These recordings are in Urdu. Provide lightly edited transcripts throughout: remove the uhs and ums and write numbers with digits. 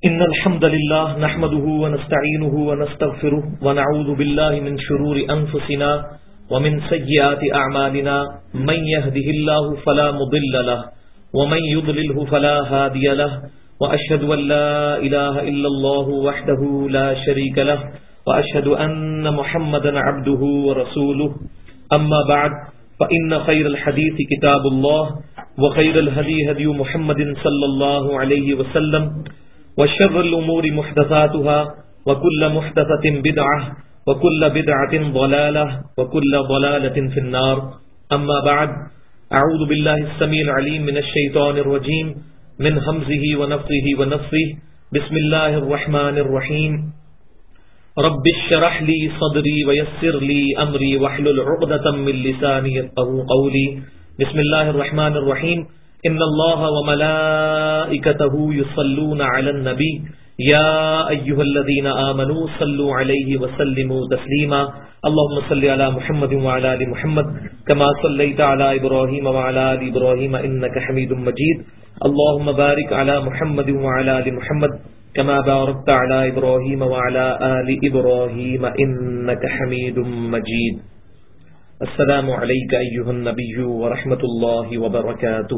إن الحمد لله نحمده ونستعينه ونستغفره ونعوذ بالله من شرور أنفسنا ومن سيئات أعمالنا من يهده الله فلا مضل له ومن يضلله فلا هادي له وأشهد أن لا إله إلا الله وحده لا شريك له وأشهد أن محمدا عبده ورسوله أما بعد فإن خير الحديث كتاب الله وخير الهدي هدي محمد صلى الله عليه وسلم وشر الأمور محدثاتها وكل محدثة بدعة وكل بدعة ضلالة وكل ضلالة في النار أما بعد أعوذ بالله السميع العليم من الشيطان الرجيم من همزه ونفثه ونفثه بسم الله الرحمن الرحيم رب اشرح لي صدري ويسر لي أمري واحلل عقدة من لساني يفقهوا قولي بسم الله الرحمن الرحيم ان اللہ وملائکتہ یصلون علی النبی یا ایھا الذین آمنوا صلوا علیہ وسلموا تسلیما اللهم صل علی محمد وعلی آل محمد كما صلیت علی ابراہیم وعلی آل ابراہیم انک حمید مجید اللهم بارک علی محمد وعلی آل محمد كما بارکت علی ابراہیم وعلی آل ابراہیم انک حمید مجید السلام علیک ایھا النبی ورحمۃ اللہ وبرکاتہ۔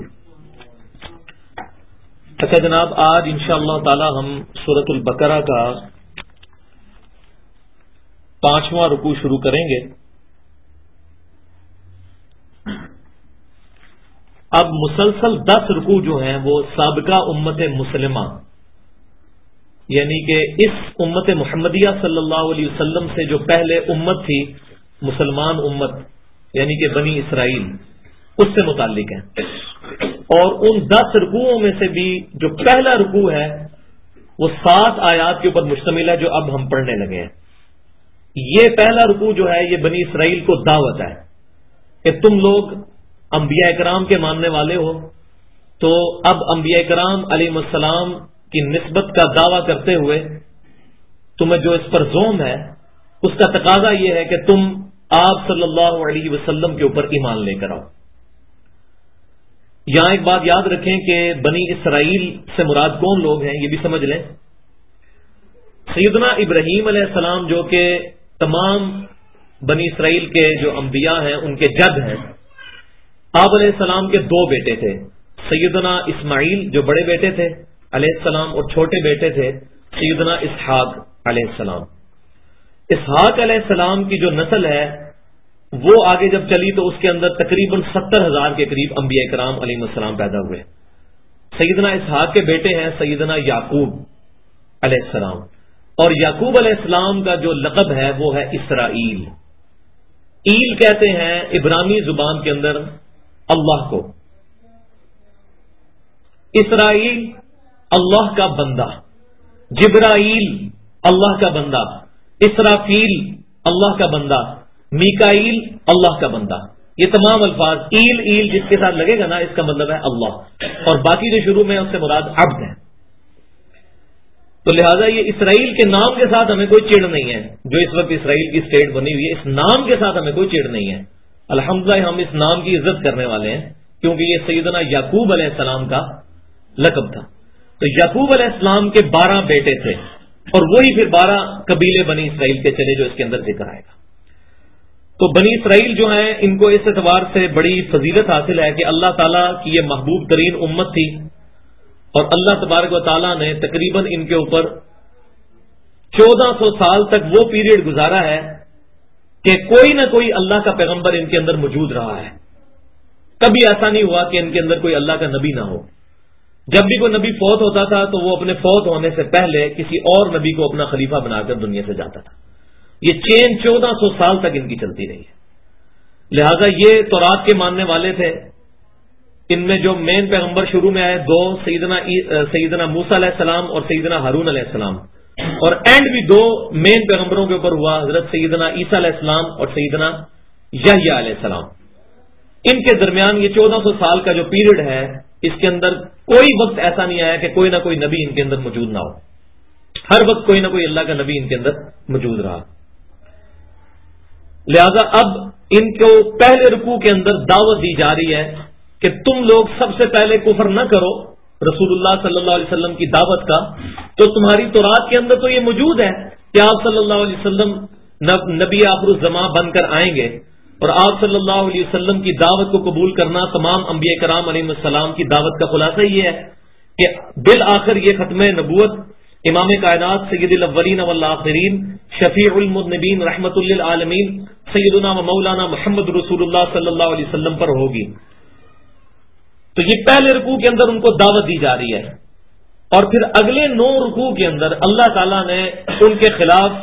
اچھا جناب، آج انشاءاللہ تعالی ہم سورۃ البقرہ کا 5واں رکوع شروع کریں گے۔ اب مسلسل 10 رکوع جو ہیں وہ سابقہ امت مسلمہ یعنی کہ اس امت محمدیہ صلی اللہ علیہ وسلم سے جو پہلے امت تھی، مسلمان امت یعنی کہ بنی اسرائیل، اس سے متعلق ہیں، اور ان 10 رکوعوں میں سے بھی جو پہلا رکوع ہے وہ 7 آیات کے اوپر مشتمل ہے جو اب ہم پڑھنے لگے ہیں۔ یہ پہلا رکوع جو ہے یہ بنی اسرائیل کو دعوت ہے کہ تم لوگ انبیاء کرام کے ماننے والے ہو، تو اب انبیاء کرام علیہ السلام کی نسبت کا دعویٰ کرتے ہوئے تمہیں جو اس پر زوم ہے اس کا تقاضا یہ ہے کہ تم آپ صلی اللہ علیہ وسلم کے اوپر ایمان لے کر آؤ۔ یہاں ایک بات یاد رکھیں کہ بنی اسرائیل سے مراد کون لوگ ہیں یہ بھی سمجھ لیں۔ سیدنا ابراہیم علیہ السلام جو کہ تمام بنی اسرائیل کے جو انبیاء ہیں ان کے جد ہیں، آپ علیہ السلام کے 2 بیٹے تھے، سیدنا اسماعیل جو بڑے بیٹے تھے علیہ السلام، اور چھوٹے بیٹے تھے سیدنا اسحاق علیہ السلام۔ اسحاق علیہ السلام کی جو نسل ہے وہ آگے جب چلی تو اس کے اندر تقریباً 70,000 کے قریب انبیاء کرام علیہ السلام پیدا ہوئے۔ سیدنا اسحاق کے بیٹے ہیں سیدنا یعقوب علیہ السلام، اور یعقوب علیہ السلام کا جو لقب ہے وہ ہے اسرائیل۔ ایل کہتے ہیں عبرانی زبان کے اندر اللہ کو، اسرائیل اللہ کا بندہ، جبرائیل اللہ کا بندہ، اسرافیل اللہ کا بندہ، میکائیل اللہ کا بندہ۔ یہ تمام الفاظ ایل ایل جس کے ساتھ لگے گا نا اس کا مطلب ہے اللہ، اور باقی جو شروع میں اس سے مراد عبد ہے۔ تو لہٰذا یہ اسرائیل کے نام کے ساتھ ہمیں کوئی چڑ نہیں ہے، جو اس وقت اسرائیل کی اسٹیٹ بنی ہوئی ہے اس نام کے ساتھ ہمیں کوئی چڑ نہیں ہے۔ الحمدللہ ہم اس نام کی عزت کرنے والے ہیں کیونکہ یہ سیدنا یعقوب علیہ السلام کا لقب تھا۔ تو یعقوب علیہ السلام کے 12 بیٹے تھے، اور وہی پھر 12 قبیلے بنی اسرائیل کے چلے جو اس کے اندر ذکر آئے گا۔ تو بنی اسرائیل جو ہیں ان کو اس اعتبار سے بڑی فضیلت حاصل ہے کہ اللہ تعالیٰ کی یہ محبوب ترین امت تھی، اور اللہ تبارک و تعالیٰ نے تقریباً ان کے اوپر 1400 سال تک وہ پیریڈ گزارا ہے کہ کوئی نہ کوئی اللہ کا پیغمبر ان کے اندر موجود رہا ہے۔ کبھی ایسا نہیں ہوا کہ ان کے اندر کوئی اللہ کا نبی نہ ہو۔ جب بھی کوئی نبی فوت ہوتا تھا تو وہ اپنے فوت ہونے سے پہلے کسی اور نبی کو اپنا خلیفہ بنا کر دنیا سے جاتا تھا۔ یہ چین 1400 سال تک ان کی چلتی رہی ہے۔ لہذا یہ تورات کے ماننے والے تھے۔ ان میں جو مین پیغمبر شروع میں آئے 2، سیدنا موسیٰ علیہ السلام اور سیدنا ہارون علیہ السلام، اور اینڈ بھی 2 مین پیغمبروں کے اوپر ہوا، حضرت سیدنا عیسیٰ علیہ السلام اور سیدنا یحییٰ علیہ السلام۔ ان کے درمیان یہ 1400 سال کا جو پیریڈ ہے اس کے اندر کوئی وقت ایسا نہیں آیا کہ کوئی نہ کوئی نبی ان کے اندر موجود نہ ہو۔ ہر وقت کوئی نہ کوئی اللہ کا نبی ان کے اندر موجود رہا۔ لہذا اب ان کو پہلے رکوع کے اندر دعوت دی جا رہی ہے کہ تم لوگ سب سے پہلے کفر نہ کرو رسول اللہ صلی اللہ علیہ وسلم کی دعوت کا، تو تمہاری تورات کے اندر تو یہ موجود ہے کہ آپ صلی اللہ علیہ وسلم نبی آخر الزماں بن کر آئیں گے، اور آپ صلی اللہ علیہ وسلم کی دعوت کو قبول کرنا تمام انبیاء کرام علیہ السلام کی دعوت کا خلاصہ یہ ہے کہ بالآخر یہ ختم نبوت امام کائنات سید الاولین والآخرین شفیع المذنبین رحمت للعالمین سیدنا و مولانا محمد رسول اللہ صلی اللہ علیہ وسلم پر ہوگی۔ تو یہ پہلے رکوع کے اندر ان کو دعوت دی جا رہی ہے، اور پھر اگلے 9 رکوع کے اندر اللہ تعالیٰ نے ان کے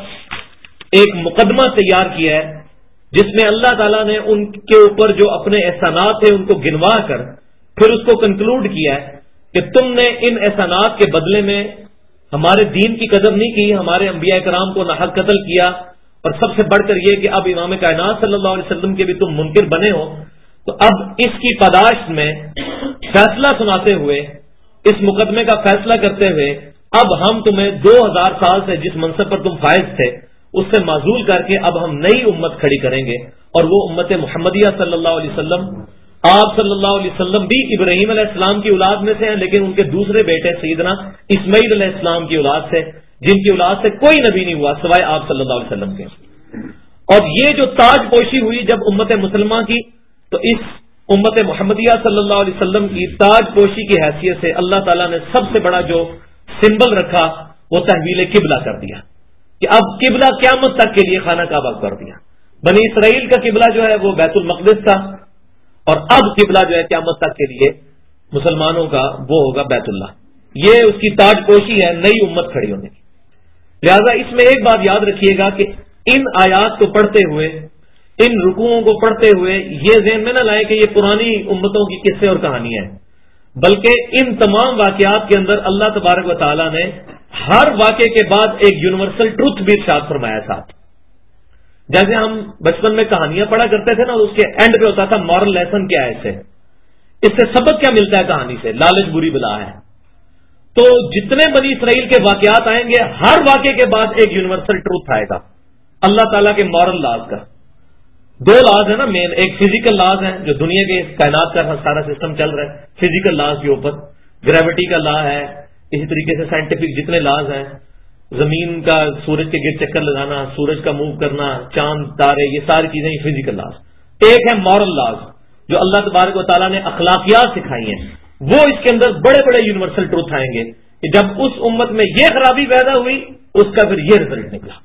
خلاف ایک مقدمہ تیار کیا ہے، جس میں اللہ تعالیٰ نے ان کے اوپر جو اپنے احسانات تھے ان کو گنوا کر پھر اس کو کنکلوڈ کیا ہے کہ تم نے ان احسانات کے بدلے میں ہمارے دین کی قدر نہیں کی، ہمارے انبیاء کرام کو ناحق قتل کیا، اور سب سے بڑھ کر یہ کہ اب امام کائنات صلی اللہ علیہ وسلم کے بھی تم منکر بنے ہو۔ تو اب اس کی پاداش میں فیصلہ سناتے ہوئے، اس مقدمے کا فیصلہ کرتے ہوئے، اب ہم تمہیں 2000 سال سے جس منصب پر تم فائز تھے اس سے معزول کر کے اب ہم نئی امت کھڑی کریں گے، اور وہ امت محمدیہ صلی اللہ علیہ وسلم۔ آپ صلی اللہ علیہ وسلم بھی ابراہیم علیہ السلام کی اولاد میں سے ہیں، لیکن ان کے دوسرے بیٹے سیدنا اسماعیل علیہ السلام کی اولاد سے، جن کی اولاد سے کوئی نبی نہیں ہوا سوائے آپ صلی اللہ علیہ وسلم کے۔ اور یہ جو تاج پوشی ہوئی جب امت مسلمہ کی، تو اس امت محمدیہ صلی اللہ علیہ وسلم کی تاج پوشی کی حیثیت سے اللہ تعالیٰ نے سب سے بڑا جو سمبل رکھا وہ تحویل قبلہ کر دیا، کہ اب قبلہ قیامت تک کے لیے خانہ کعبہ کر دیا۔ بنی اسرائیل کا قبلہ جو ہے وہ بیت المقدس تھا، اور اب قبلہ جو ہے قیامت تک کے لیے مسلمانوں کا وہ ہوگا بیت اللہ۔ یہ اس کی تاج پوشی ہے نئی امت کھڑی ہونے کی۔ لہذا اس میں ایک بات یاد رکھیے گا کہ ان آیات کو پڑھتے ہوئے، ان رکوعوں کو پڑھتے ہوئے یہ ذہن میں نہ لائیں کہ یہ پرانی امتوں کی قصے اور کہانیاں ہیں، بلکہ ان تمام واقعات کے اندر اللہ تبارک و تعالیٰ نے ہر واقعے کے بعد ایک یونیورسل ٹروتھ بھی ارشاد فرمایا ساتھ۔ جیسے ہم بچپن میں کہانیاں پڑھا کرتے تھے نا، اس کے اینڈ پہ ہوتا تھا مورل لیسن کیا ہے، اس سے سبق کیا ملتا ہے کہانی سے، لالچ بری بلا ہے۔ تو جتنے بنی اسرائیل کے واقعات آئیں گے، ہر واقعے کے بعد ایک یونیورسل ٹروتھ آئے گا اللہ تعالیٰ کے مورل لاز کا۔ 2 لاز ہیں نا مین، ایک فزیکل لاز ہے جو دنیا کے کائنات کا سارا سسٹم چل رہا ہے فزیکل لاز کے اوپر، گریوٹی کا لا ہے، اسی طریقے سے سائنٹیفک جتنے لاز ہیں، زمین کا سورج کے گرد چکر لگانا، سورج کا موو کرنا، چاند تارے، یہ ساری چیزیں فزیکل لاز۔ ایک ہے مورل لاز جو اللہ تبارک و تعالیٰ نے اخلاقیات سکھائی ہیں، وہ اس کے اندر بڑے بڑے یونیورسل ٹروتھ آئیں گے کہ جب اس امت میں یہ خرابی پیدا ہوئی اس کا پھر یہ رزلٹ نکلا۔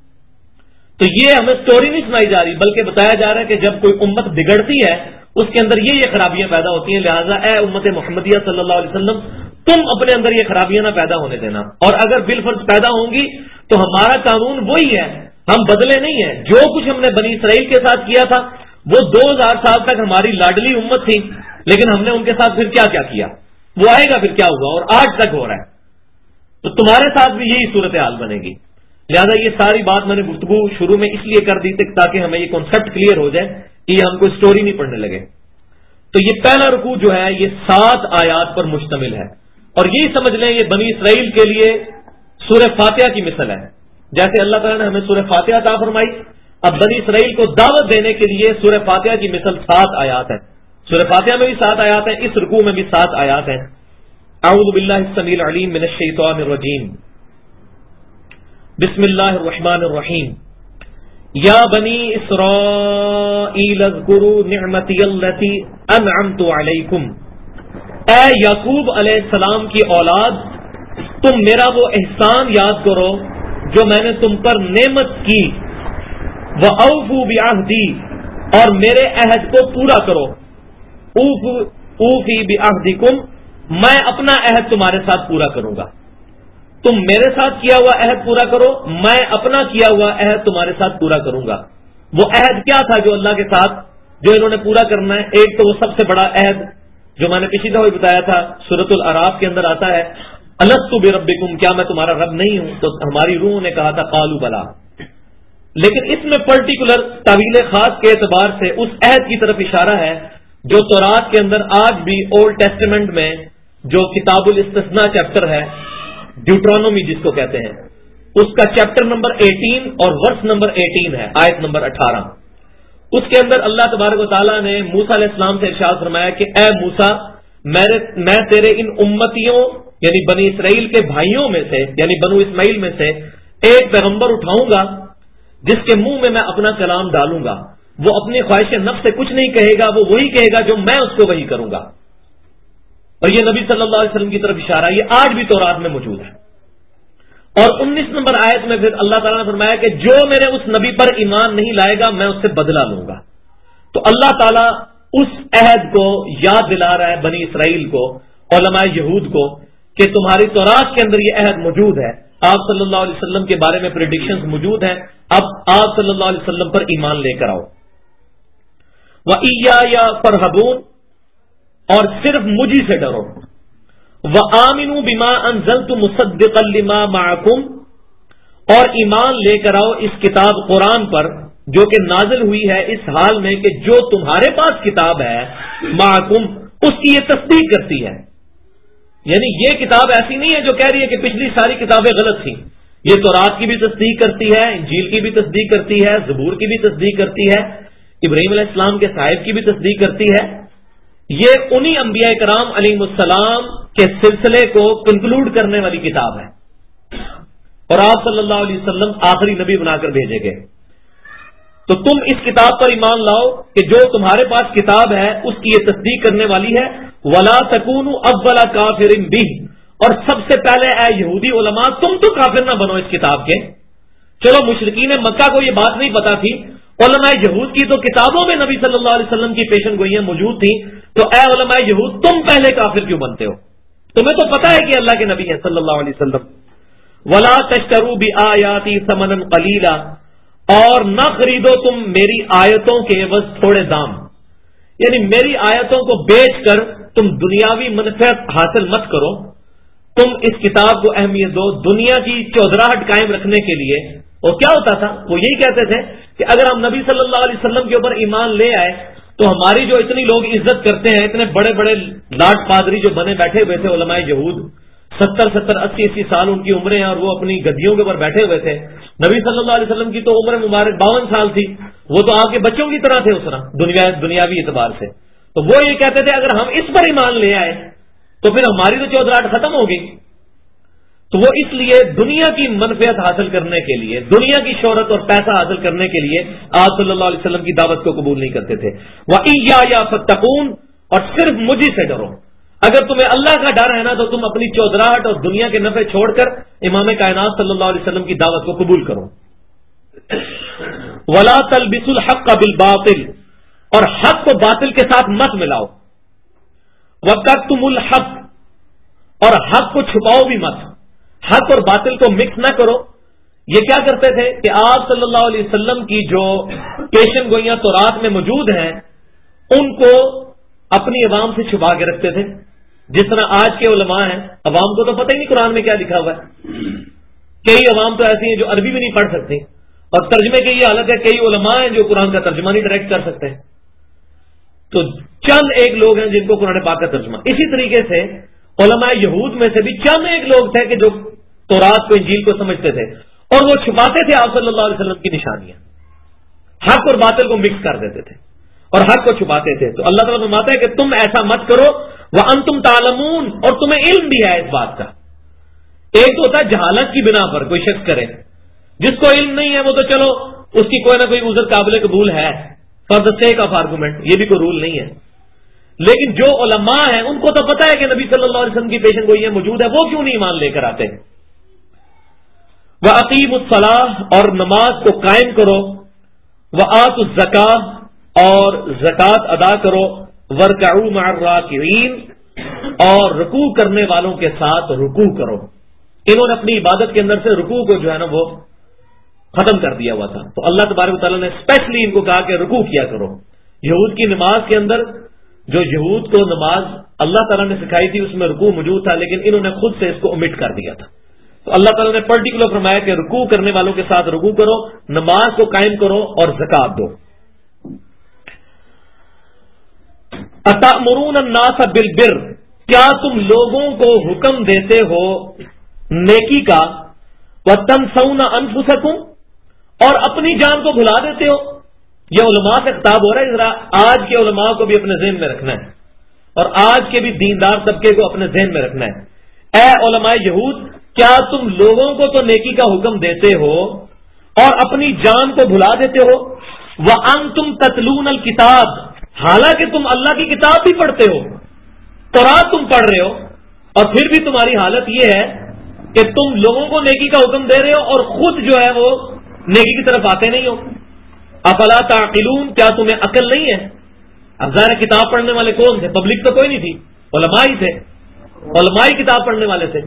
تو یہ ہمیں سٹوری نہیں سنائی جا رہی، بلکہ بتایا جا رہا ہے کہ جب کوئی امت بگڑتی ہے اس کے اندر یہ خرابیاں پیدا ہوتی ہیں، لہٰذا اے امت محمدیہ صلی اللہ علیہ وسلم تم اپنے اندر یہ خرابیاں نہ پیدا ہونے دینا، اور اگر بالفرض پیدا ہوں گی تو ہمارا قانون وہی ہے، ہم بدلے نہیں ہیں۔ جو کچھ ہم نے بنی اسرائیل کے ساتھ کیا تھا وہ 2000 سال تک ہماری لاڈلی امت تھی، لیکن ہم نے ان کے ساتھ پھر کیا کیا کیا، وہ آئے گا پھر کیا ہوگا، اور آج تک ہو رہا ہے۔ تو تمہارے ساتھ بھی یہی صورتحال بنے گی۔ لہذا یہ ساری بات میں نے گفتگو شروع میں اس لیے کر دی تھی تاکہ ہمیں یہ کانسیپٹ کلیئر ہو جائے کہ یہ ہم کوئی سٹوری نہیں پڑھنے لگے۔ تو یہ پہلا رکوع جو ہے یہ 7 آیات پر مشتمل ہے، اور یہی سمجھ لیں یہ بنی اسرائیل کے لیے سورہ فاتحہ کی مثل ہے۔ جیسے اللہ تعالیٰ نے ہمیں سورہ فاتحہ عطا فرمائی، اب بنی اسرائیل کو دعوت دینے کے لیے سورہ فاتحہ کی مثل 7 آیات ہیں۔ سورہ فاتحہ میں بھی 7 آیات ہیں، اس رکوع میں بھی 7 آیات ہیں۔ اعوذ باللہ السمیع العلیم من الشیطان الرجیم، بسم اللہ الرحمن الرحیم، یا بنی اسرائیل اذکروا نعمتی التی انعمت علیکم، اے یعقوب علیہ السلام کی اولاد تم میرا وہ احسان یاد کرو جو میں نے تم پر نعمت کی، وَأَوْفُوا بِعَهْدِي، اور میرے عہد کو پورا کرو، اوفی بعہدکم، میں اپنا عہد تمہارے ساتھ پورا کروں گا۔ تم میرے ساتھ کیا ہوا عہد پورا کرو، میں اپنا کیا ہوا عہد تمہارے ساتھ پورا کروں گا۔ وہ عہد کیا تھا جو اللہ کے ساتھ جو انہوں نے پورا کرنا ہے؟ ایک تو وہ سب سے بڑا عہد جو میں نے پچھلی دفعہ بتایا تھا، سورۃ الاعراف کے اندر آتا ہے، الست بربکم، کیا میں تمہارا رب نہیں ہوں؟ تو ہماری روح نے کہا تھا قالوا بلا۔ لیکن اس میں پرٹیکولر تعویل خاص کے اعتبار سے اس عہد کی طرف اشارہ ہے جو تورات کے اندر آج بھی اولڈ ٹیسٹمنٹ میں جو کتاب الاستثناء چیپٹر ہے، ڈیوٹرانومی جس کو کہتے ہیں، اس کا چیپٹر نمبر 18 اور ورس نمبر 18 ہے، آیت نمبر 18۔ اس کے اندر اللہ تبارک و تعالیٰ نے موسیٰ علیہ السلام سے ارشاد فرمایا کہ اے موسیٰ، میں تیرے ان امتیوں یعنی بنی اسرائیل کے بھائیوں میں سے یعنی بنو اسماعیل میں سے ایک پیغمبر اٹھاؤں گا جس کے منہ میں اپنا کلام ڈالوں گا، وہ اپنی خواہش نفس سے کچھ نہیں کہے گا، وہ وہی کہے گا جو میں اس کو وہی کروں گا۔ اور یہ نبی صلی اللہ علیہ وسلم کی طرف اشارہ ہے، یہ آج بھی تورات میں موجود ہے۔ اور 19 نمبر آیت میں پھر اللہ تعالیٰ نے فرمایا کہ جو میرے اس نبی پر ایمان نہیں لائے گا میں اس سے بدلہ لوں گا۔ تو اللہ تعالیٰ اس عہد کو یاد دلا رہا ہے بنی اسرائیل کو، علماء یہود کو، کہ تمہاری تورات کے اندر یہ عہد موجود ہے، آپ صلی اللہ علیہ وسلم کے بارے میں پریڈکشنز موجود ہیں، اب آپ صلی اللہ علیہ وسلم پر ایمان لے کر آؤ۔ وَإِيَّايَ فَارْهَبُونِ، اور صرف مجھے سے ڈرو۔ وَآمِنُوا بِمَا أَنزَلْتُ مُصَدِّقًا لِمَا مَعَكُمْ، اور ایمان لے کر آؤ اس کتاب قرآن پر جو کہ نازل ہوئی ہے اس حال میں کہ جو تمہارے پاس کتاب ہے معکم اس کی یہ تصدیق کرتی ہے۔ یعنی یہ کتاب ایسی نہیں ہے جو کہہ رہی ہے کہ پچھلی ساری کتابیں غلط تھیں، یہ تورات کی بھی تصدیق کرتی ہے، انجیل کی بھی تصدیق کرتی ہے، زبور کی بھی تصدیق کرتی ہے، ابراہیم علیہ السلام کے صاحب کی بھی تصدیق کرتی ہے۔ یہ انہی انبیاء کرام علیہ السلام کے سلسلے کو کنکلوڈ کرنے والی کتاب ہے، اور آپ صلی اللہ علیہ وسلم آخری نبی بنا کر بھیجے گئے۔ تو تم اس کتاب پر ایمان لاؤ کہ جو تمہارے پاس کتاب ہے اس کی یہ تصدیق کرنے والی ہے۔ وَلَا تَكُونُوا أَوَّلَ كَافِرٍ بِهِ، اور سب سے پہلے اے یہودی علماء تم تو کافر نہ بنو اس کتاب کے۔ چلو مشرکین مکہ کو یہ بات نہیں پتا تھی، علماء یہود کی تو کتابوں میں نبی صلی اللہ علیہ وسلم کی پیشن گوئیاں موجود تھیں، تو اے علماء یہود تم پہلے کافر کیوں بنتے ہو؟ تمہیں تو پتا ہے کہ اللہ کے نبی ہیں صلی اللہ علیہ وسلم۔ وَلَا تَشْتَرُوا بِآيَاتِي ثَمَنًا قَلِيلًا، اور نہ خریدو تم میری آیتوں کے عوض تھوڑے دام، یعنی میری آیتوں کو بیچ کر تم دنیاوی منفعت حاصل مت کرو، تم اس کتاب کو اہمیت دو دنیا کی چودراہٹ قائم رکھنے کے لیے۔ اور کیا ہوتا تھا؟ وہ یہی کہتے تھے کہ اگر ہم نبی صلی اللہ علیہ وسلم کے اوپر ایمان لے آئے تو ہماری جو اتنی لوگ عزت کرتے ہیں، اتنے بڑے بڑے لاٹ پادری جو بنے بیٹھے ہوئے تھے علماء یہود، 70 80 سال ان کی عمریں ہیں اور وہ اپنی گدیوں کے اوپر بیٹھے ہوئے تھے، نبی صلی اللہ علیہ وسلم کی تو عمر مبارک 52 سال تھی، وہ تو آپ کے بچوں کی طرح تھے اس طرح دنیاوی اعتبار سے۔ تو وہ یہ کہتے تھے اگر ہم اس پر ایمان لے آئے تو پھر ہماری تو چودراہٹ ختم ہوگی۔ تو وہ اس لیے دنیا کی منفعت حاصل کرنے کے لیے، دنیا کی شہرت اور پیسہ حاصل کرنے کے لیے آپ صلی اللہ علیہ وسلم کی دعوت کو قبول نہیں کرتے تھے۔ وَإِيَّايَ فَاتَّقُونِ، اور صرف مجھے سے ڈرو۔ اگر تمہیں اللہ کا ڈر ہے نا تو تم اپنی چودراہٹ اور دنیا کے نفع چھوڑ کر امام کائنات صلی اللہ علیہ وسلم کی دعوت کو قبول کرو۔ وَلَا تَلْبِسُوا الْحَقَّ بِالْبَاطِلِ، اور حق کو باطل کے ساتھ مت ملاؤ۔ وَتَكْتُمُوا الْحَقَّ، اور حق کو چھپاؤ بھی مت، حق اور باطل کو مکس نہ کرو۔ یہ کیا کرتے تھے کہ آپ صلی اللہ علیہ وسلم کی جو پیشن گوئیاں تورات میں موجود ہیں ان کو اپنی عوام سے چھپا کے رکھتے تھے، جس طرح آج کے علماء ہیں، عوام کو تو پتہ ہی نہیں قرآن میں کیا لکھا ہوا ہے۔ کئی عوام تو ایسی ہیں جو عربی بھی نہیں پڑھ سکتے، اور ترجمے کی یہ حالت ہے کئی علماء ہیں جو قرآن کا ترجمہ نہیں ڈائریکٹ کر سکتے، تو چند ایک لوگ ہیں جن کو قرآن پاک کا ترجمہ۔ اسی طریقے سے علماء یہود میں سے بھی چند ایک لوگ تھے کہ جو تورات کو انجیل کو سمجھتے تھے اور وہ چھپاتے تھے آپ صلی اللہ علیہ وسلم کی نشانیاں، حق اور باطل کو مکس کر دیتے تھے اور حق کو چھپاتے تھے۔ تو اللہ تعالیٰ فرماتا ہے کہ تم ایسا مت کرو، وَأَنْتُمْ تَعْلَمُونَ، اور تمہیں علم بھی ہے اس بات کا۔ ایک تو ہوتا ہے جہالت کی بنا پر کوئی شخص کرے، جس کو علم نہیں ہے وہ تو چلو اس کی کوئی نہ کوئی عذر قابل قبول ہے، for the sake of argument, یہ بھی کوئی رول نہیں ہے۔ لیکن جو علماء ہیں ان کو تو پتا ہے کہ نبی صلی اللہ علیہ وسلم کی پیشن گوئیاں موجود ہے، وہ کیوں نہیں ایمان لے کر آتے؟ وَأَقِيمُوا الصَّلَاةَ، اور نماز کو قائم کرو، وَآتُوا الزَّكَاةَ، اور زکوٰۃ ادا کرو، وَارْكَعُوا مَعَ الرَّاكِعِينَ، اور رکوع کرنے والوں کے ساتھ رکوع کرو۔ انہوں نے اپنی عبادت کے اندر سے رکوع کو جو ہے نا وہ ختم کر دیا ہوا تھا، تو اللہ تبارک و تعالیٰ نے اسپیشلی ان کو کہا کہ رکوع کیا کرو۔ یہود کی نماز کے اندر جو یہود کو نماز اللہ تعالیٰ نے سکھائی تھی اس میں رکوع موجود تھا، لیکن انہوں نے خود سے اس کو omit کر دیا تھا، تو اللہ تعالیٰ نے پرٹیکولر فرمایا کہ رکوع کرنے والوں کے ساتھ رکوع کرو، نماز کو قائم کرو اور زکوٰۃ دو۔ أَتَأْمُرُونَ النَّاسَ بِالْبِرِّ، کیا تم لوگوں کو حکم دیتے ہو نیکی کا، وَتَنْسَوْنَ أَنفُسَكُمْ، اور اپنی جان کو بھلا دیتے ہو۔ یہ علماء سے خطاب ہو رہا ہے، ذرا آج کے علماء کو بھی اپنے ذہن میں رکھنا ہے اور آج کے بھی دیندار طبقے کو اپنے ذہن میں رکھنا ہے۔ اے علماء یہود، کیا تم لوگوں کو تو نیکی کا حکم دیتے ہو اور اپنی جان کو بھلا دیتے ہو؟ وَأَنْتُمْ تَتْلُونَ الْكِتَابَ، حالانکہ تم اللہ کی کتاب بھی پڑھتے ہو، تورات تم پڑھ رہے ہو، اور پھر بھی تمہاری حالت یہ ہے کہ تم لوگوں کو نیکی کا حکم دے رہے ہو اور خود جو ہے وہ نیکی کی طرف آتے نہیں ہو۔ افلا تعقلون، کیا تمہیں عقل نہیں ہے؟ اب ظاہر کتاب پڑھنے والے کون تھے؟ پبلک تو کوئی نہیں تھی، علماء ہی تھے، علماء ہی کتاب پڑھنے والے تھے۔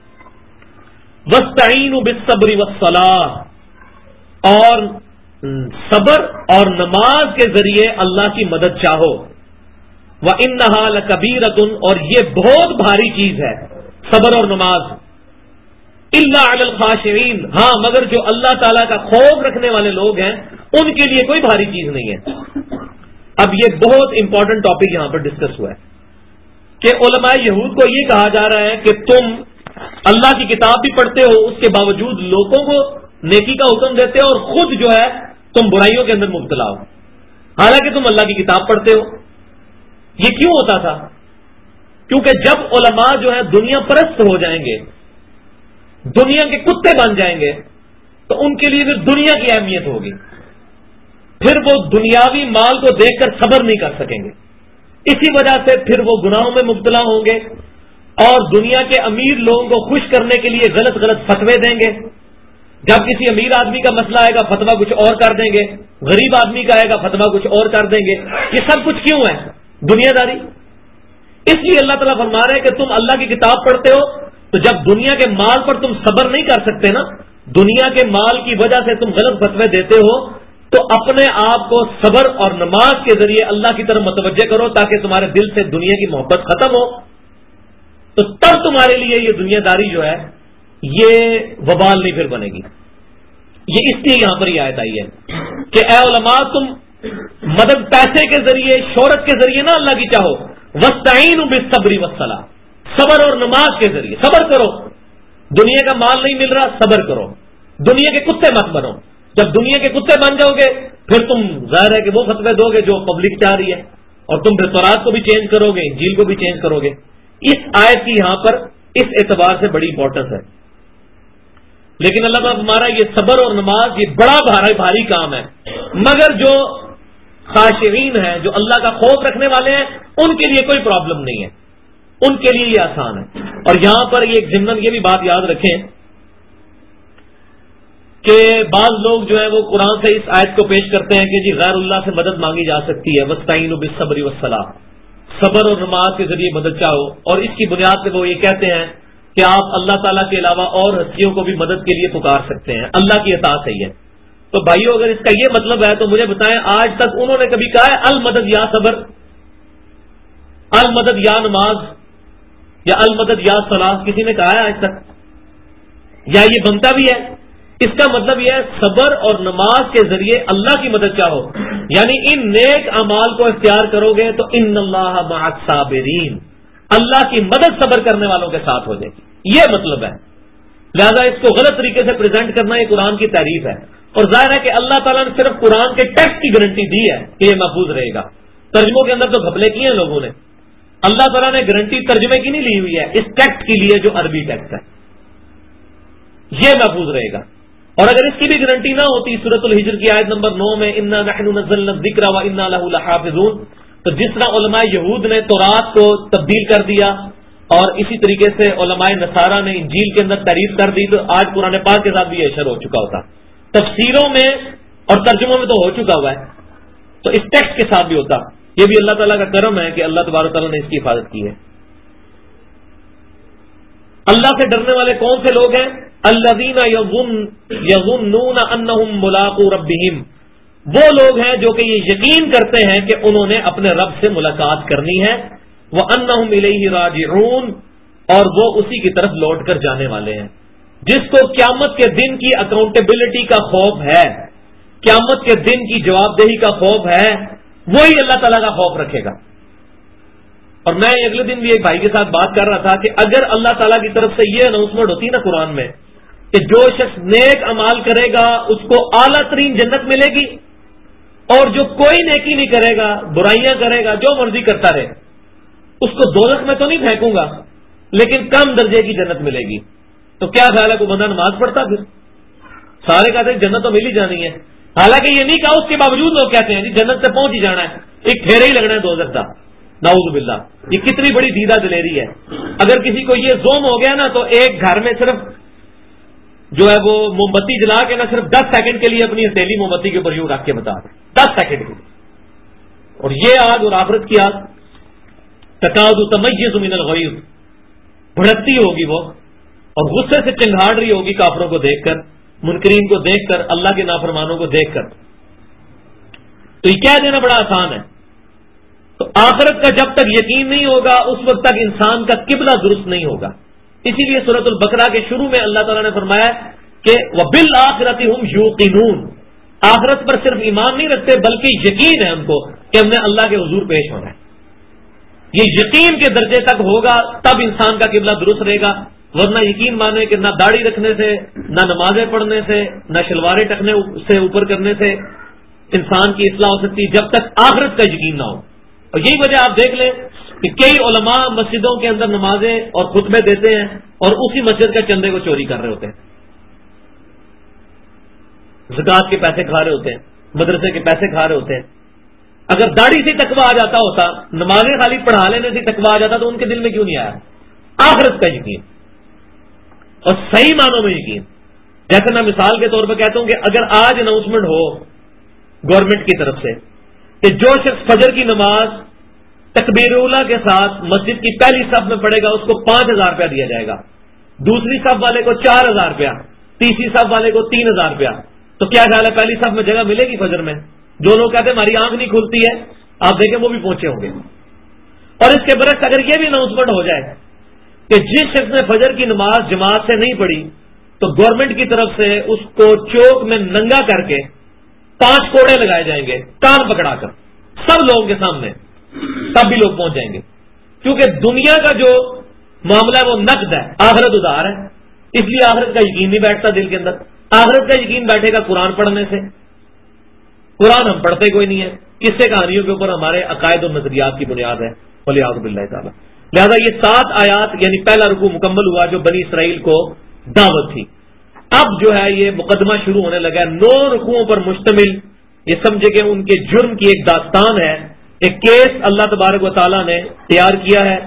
وَاسْتَعِینُوا بِالصَّبْرِ وَالصَّلَاةِ، اور صبر اور نماز کے ذریعے اللہ کی مدد چاہو۔ وَإِنَّهَا لَكَبِيرَةٌ، اور یہ بہت بھاری چیز ہے صبر اور نماز۔ إِلَّا عَلَى الْخَاشِعِينَ، ہاں مگر جو اللہ تعالیٰ کا خوف رکھنے والے لوگ ہیں ان کے لیے کوئی بھاری چیز نہیں ہے۔ اب یہ بہت امپورٹنٹ ٹاپک یہاں پر ڈسکس ہوا ہے کہ علماء یہود کو یہ کہا جا رہا ہے کہ تم اللہ کی کتاب بھی پڑھتے ہو، اس کے باوجود لوگوں کو نیکی کا حکم دیتے ہو اور خود جو ہے تم برائیوں کے اندر مبتلا ہو، حالانکہ تم اللہ کی کتاب پڑھتے ہو۔ یہ کیوں ہوتا تھا؟ کیونکہ جب علماء جو ہے دنیا پرست ہو جائیں گے، دنیا کے کتے بن جائیں گے، تو ان کے لیے پھر دنیا کی اہمیت ہوگی، پھر وہ دنیاوی مال کو دیکھ کر صبر نہیں کر سکیں گے، اسی وجہ سے پھر وہ گناہوں میں مبتلا ہوں گے اور دنیا کے امیر لوگوں کو خوش کرنے کے لیے غلط غلط فتوے دیں گے۔ جب کسی امیر آدمی کا مسئلہ آئے گا فتویٰ کچھ اور کر دیں گے، غریب آدمی کا آئے گا فتویٰ کچھ اور کر دیں گے۔ یہ سب کچھ کیوں ہے؟ دنیا داری۔ اس لیے اللہ تعالیٰ فرما رہے ہیں کہ تم اللہ کی کتاب پڑھتے ہو، تو جب دنیا کے مال پر تم صبر نہیں کر سکتے نا، دنیا کے مال کی وجہ سے تم غلط فتوے دیتے ہو، تو اپنے آپ کو صبر اور نماز کے ذریعے اللہ کی طرف متوجہ کرو تاکہ تمہارے دل سے دنیا کی محبت ختم ہو، تو تب تمہارے لیے یہ دنیا داری جو ہے یہ وبال نہیں پھر بنے گی۔ یہ اس لیے یہاں پر یہ آیت آئی ہے کہ اے علماء، تم مدد پیسے کے ذریعے، شہرت کے ذریعے نہ اللہ کی چاہو، وَاسْتَعِینُوا بِالصَّبْرِ وَالصَّلَاةِ، صبر اور نماز کے ذریعے صبر کرو۔ دنیا کا مال نہیں مل رہا، صبر کرو، دنیا کے کتے مت بنو۔ جب دنیا کے کتے بن جاؤ گے پھر تم ظاہر ہے کہ وہ فتوے دو گے جو پبلک چاہ رہی ہے، اور تم پھر تورات کو بھی چینج کرو گے، انجیل کو بھی چینج کرو گے۔ اس آیت کی یہاں پر اس اعتبار سے بڑی امپورٹنس ہے۔ لیکن اللہ تعالیٰ ہمارا یہ صبر اور نماز یہ بڑا بھاری کام ہے، مگر جو خاشعین ہیں، جو اللہ کا خوف رکھنے والے ہیں، ان کے لیے کوئی پرابلم نہیں ہے، ان کے لیے یہ آسان ہے۔ اور یہاں پر یہ ضمن یہ بھی بات یاد رکھیں کہ بعض لوگ جو ہے وہ قرآن سے اس آیت کو پیش کرتے ہیں کہ جی غیر اللہ سے مدد مانگی جا سکتی ہے، وَاسْتَعِینُوا بِالصَّبْرِ وَالصَّلَاةِ، صبر اور نماز کے ذریعے مدد چاہو، اور اس کی بنیاد پہ وہ یہ کہتے ہیں کہ آپ اللہ تعالیٰ کے علاوہ اور ہستیوں کو بھی مدد کے لیے پکار سکتے ہیں، اللہ کی اطاعت ہے یہ۔ تو بھائیو اگر اس کا یہ مطلب ہے تو مجھے بتائیں آج تک انہوں نے کبھی کہا ہے المدد یا صبر، المدد یا نماز، یا المدد یا صلاح؟ کسی نے کہا ہے آج تک؟ یا یہ بنتا بھی ہے؟ اس کا مطلب یہ ہے صبر اور نماز کے ذریعے اللہ کی مدد چاہو، یعنی ان نیک اعمال کو اختیار کرو گے تو ان اللہ مع الصابرین، اللہ کی مدد صبر کرنے والوں کے ساتھ ہو جائے گی، یہ مطلب ہے۔ لہذا اس کو غلط طریقے سے پریزنٹ کرنا یہ قرآن کی تعریف ہے، اور ظاہر ہے کہ اللہ تعالیٰ نے صرف قرآن کے ٹیکسٹ کی گارنٹی دی ہے کہ یہ محفوظ رہے گا، ترجموں کے اندر تو گھپلے کیے ہیں لوگوں نے۔ اللہ تعالیٰ نے گارنٹی ترجمے کی نہیں لی ہوئی ہے، اس ٹیکسٹ کی لیے جو عربی ٹیکسٹ ہے، یہ محفوظ رہے گا۔ اور اگر اس کی بھی گارنٹی نہ ہوتی، سورۃ الحجر کی آیت نمبر 9 میں انا نحن نزلنا الذکر وانا لہ لحافظون، تو جس طرح علماء یہود نے تورات کو تبدیل کر دیا اور اسی طریقے سے علماء نصارہ نے انجیل کے اندر تعریف کر دی، تو آج قرآن پاک کے ساتھ بھی یہ اشر ہو چکا ہوتا، تفسیروں میں اور ترجموں میں تو ہو چکا ہوا ہے، تو اس ٹیکسٹ کے ساتھ بھی ہوتا۔ یہ بھی اللہ تعالیٰ کا کرم ہے کہ اللہ تبارک تعالیٰ نے اس کی حفاظت کی ہے۔ اللہ سے ڈرنے والے کون سے لوگ ہیں؟ الذین یظنون انہم ملاقو ربہم، وہ لوگ ہیں جو کہ یہ یقین کرتے ہیں کہ انہوں نے اپنے رب سے ملاقات کرنی ہے، وانہم الیہ راجعون، اور وہ اسی کی طرف لوٹ کر جانے والے ہیں۔ جس کو قیامت کے دن کی اکاؤنٹیبلٹی کا خوف ہے، قیامت کے دن کی جواب دہی کا خوف ہے، وہی اللہ تعالیٰ کا خوف رکھے گا۔ اور میں اگلے دن بھی ایک بھائی کے ساتھ بات کر رہا تھا کہ اگر اللہ تعالیٰ کی طرف سے یہ اناؤنسمنٹ ہوتی نا قرآن میں کہ جو شخص نیک اعمال کرے گا اس کو اعلیٰ ترین جنت ملے گی، اور جو کوئی نیکی نہیں کرے گا، برائیاں کرے گا، جو مرضی کرتا رہے، اس کو دوزخ میں تو نہیں پھینکوں گا، لیکن کم درجے کی جنت ملے گی. تو کیا خیال ہے کوئی بندہ نماز پڑھتا؟ پھر سارے کہتے ہیں جنت تو مل ہی جانی ہے. حالانکہ یہ نہیں کہا، اس کے باوجود لوگ کہتے ہیں جی جنت سے پہنچ ہی جانا ہے، ایک پھیرے ہی لگنا ہے دوزخ کا. نعوذ باللہ. یہ کتنی بڑی دیدہ دلیری ہے. اگر کسی کو یہ زوم ہو گیا نا تو ایک گھر میں صرف جو ہے وہ موم بتی جلا کے نا صرف 10 سیکنڈ کے لیے اپنی ہتھیلی موم بتی کے اوپر یوں رکھ کے بتا دیں، 10 سیکنڈ کے لیے. اور یہ آگ اور آخرت کی آگ تکاد تمیز من الغیظ، بھڑکتی ہوگی وہ اور غصے سے چنگھاڑ رہی ہوگی کافروں کو دیکھ کر، منکرین کو دیکھ کر، اللہ کے نافرمانوں کو دیکھ کر. تو یہ کہہ دینا بڑا آسان ہے. تو آخرت کا جب تک یقین نہیں ہوگا اس وقت تک انسان کا قبلہ درست نہیں ہوگا. اسی لیے سورۃ البقرہ کے شروع میں اللہ تعالیٰ نے فرمایا کہ وَبِالْآخِرَةِ هُمْ يُوقِنُونَ، آخرت پر صرف ایمان نہیں رکھتے بلکہ یقین ہے ان کو کہ ہم نے اللہ کے حضور پیش ہونا ہے. یہ یقین کے درجے تک ہوگا تب انسان کا قبلہ درست رہے گا. ورنہ یقین مانے کہ نہ داڑھی رکھنے سے، نہ نمازیں پڑھنے سے، نہ شلواریں ٹکنے سے اوپر کرنے سے انسان کی اصلاح ہو سکتی جب تک آخرت کا یقین نہ ہو. اور یہی وجہ آپ دیکھ لیں کہ کئی علماء مسجدوں کے اندر نمازیں اور خطبے دیتے ہیں اور اسی مسجد کا چندے کو چوری کر رہے ہوتے ہیں، زکات کے پیسے کھا رہے ہوتے ہیں، مدرسے کے پیسے کھا رہے ہوتے ہیں. اگر داڑھی سے تقویٰ آ جاتا ہوتا، نمازیں خالی پڑھا لینے سے تقویٰ آ جاتا تو ان کے دل میں کیوں نہیں آیا؟ آخرت کا یقین اور صحیح معنوں میں یقین. جیسے میں مثال کے طور پر کہتا ہوں کہ اگر آج اناؤنسمنٹ ہو گورنمنٹ کی طرف سے کہ جو شخص فجر کی نماز تکبیر اولیٰ کے ساتھ مسجد کی پہلی صف میں پڑھے گا اس کو 5,000 روپیہ دیا جائے گا، دوسری صف والے کو 4,000 روپیہ، تیسری صف والے کو 3,000 روپیہ. تو کیا خیال ہے پہلی صف میں جگہ ملے گی فجر میں؟ جو لوگ کہتے ہیں ہماری آنکھ نہیں کھلتی ہے، آپ دیکھیں وہ بھی پہنچے ہوں گے. اور اس کے برعکس اگر یہ بھی اناؤنسمنٹ ہو جائے کہ جس شخص نے فجر کی نماز جماعت سے نہیں پڑھی تو گورنمنٹ کی طرف سے اس کو چوک میں ننگا کر کے 5 کوڑے لگائے جائیں گے کان پکڑا کر سب لوگوں کے سامنے، تب بھی لوگ پہنچ جائیں گے. کیونکہ دنیا کا جو معاملہ ہے وہ نقد ہے، آخرت ادھار ہے. اس لیے آخرت کا یقین نہیں بیٹھتا دل کے اندر. آخرت کا یقین بیٹھے گا قرآن پڑھنے سے. قرآن ہم پڑھتے کوئی نہیں ہے، قصے کہانیوں کے اوپر ہمارے عقائد اور نظریات کی بنیاد ہے ولیعوذ باللہ تعالی. لہذا یہ 7 آیات یعنی پہلا رکوع مکمل ہوا جو بنی اسرائیل کو دعوت تھی. اب جو ہے یہ مقدمہ شروع ہونے لگا ہے 9 رکوعوں پر مشتمل. یہ سمجھے کہ ان کے جرم کی ایک داستان ہے، ایک کیس اللہ تبارک و تعالیٰ نے تیار کیا ہے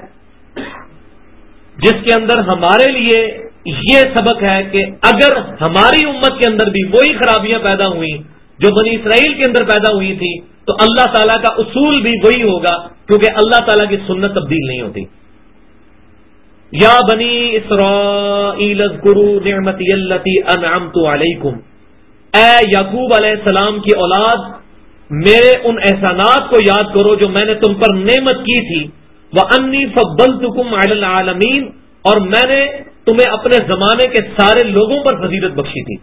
جس کے اندر ہمارے لیے یہ سبق ہے کہ اگر ہماری امت کے اندر بھی وہی خرابیاں پیدا ہوئی جو بنی اسرائیل کے اندر پیدا ہوئی تھی تو اللہ تعالیٰ کا اصول بھی وہی ہوگا، کیونکہ اللہ تعالیٰ کی سنت تبدیل نہیں ہوتی. یا بنی اسرائیل اذکروا نعمتی التی انعمت علیکم، اے یعقوب علیہ السلام کی اولاد میرے ان احسانات کو یاد کرو جو میں نے تم پر نعمت کی تھی. وَأَنِّي فَضَّلْتُكُمْ عَلَى الْعَالَمِينَ، اور میں نے تمہیں اپنے زمانے کے سارے لوگوں پر فضیلت بخشی تھی.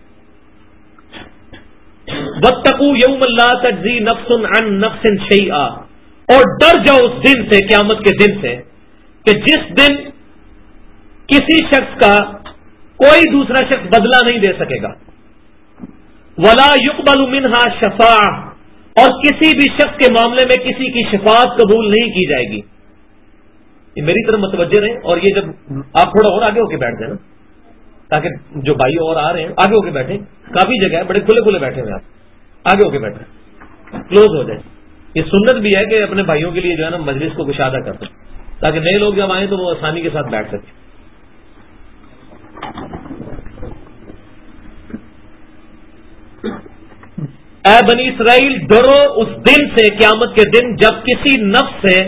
وَاتَّقُوا يَوْمًا لَا تَجْزِي نَفْسٌ عَن نَفْسٍ شَيْئًا، اور ڈر جاؤ اس دن سے، قیامت کے دن سے، کہ جس دن کسی شخص کا کوئی دوسرا شخص بدلہ نہیں دے سکے گا. وَلَا يُقْبَلُ مِنْهَا شَفَاعَةٌ، اور کسی بھی شخص کے معاملے میں کسی کی شفاعت قبول نہیں کی جائے گی. یہ میری طرف متوجہ رہیں، اور یہ جب آپ تھوڑا اور آگے ہو کے بیٹھ جائیں نا تاکہ جو بھائی اور آ رہے ہیں آگے ہو کے بیٹھیں. کافی جگہ ہے، بڑے کھلے کھلے بیٹھے ہوئے آپ آگے ہو کے بیٹھیں، کلوز ہو جائیں. یہ سنت بھی ہے کہ اپنے بھائیوں کے لیے جو ہے نا مجلس کو کشادہ کر دیں تاکہ نئے لوگ جب آئیں تو وہ آسانی کے ساتھ بیٹھ سکیں. اے بنی اسرائیل ڈرو اس دن سے، قیامت کے دن جب کسی نفس سے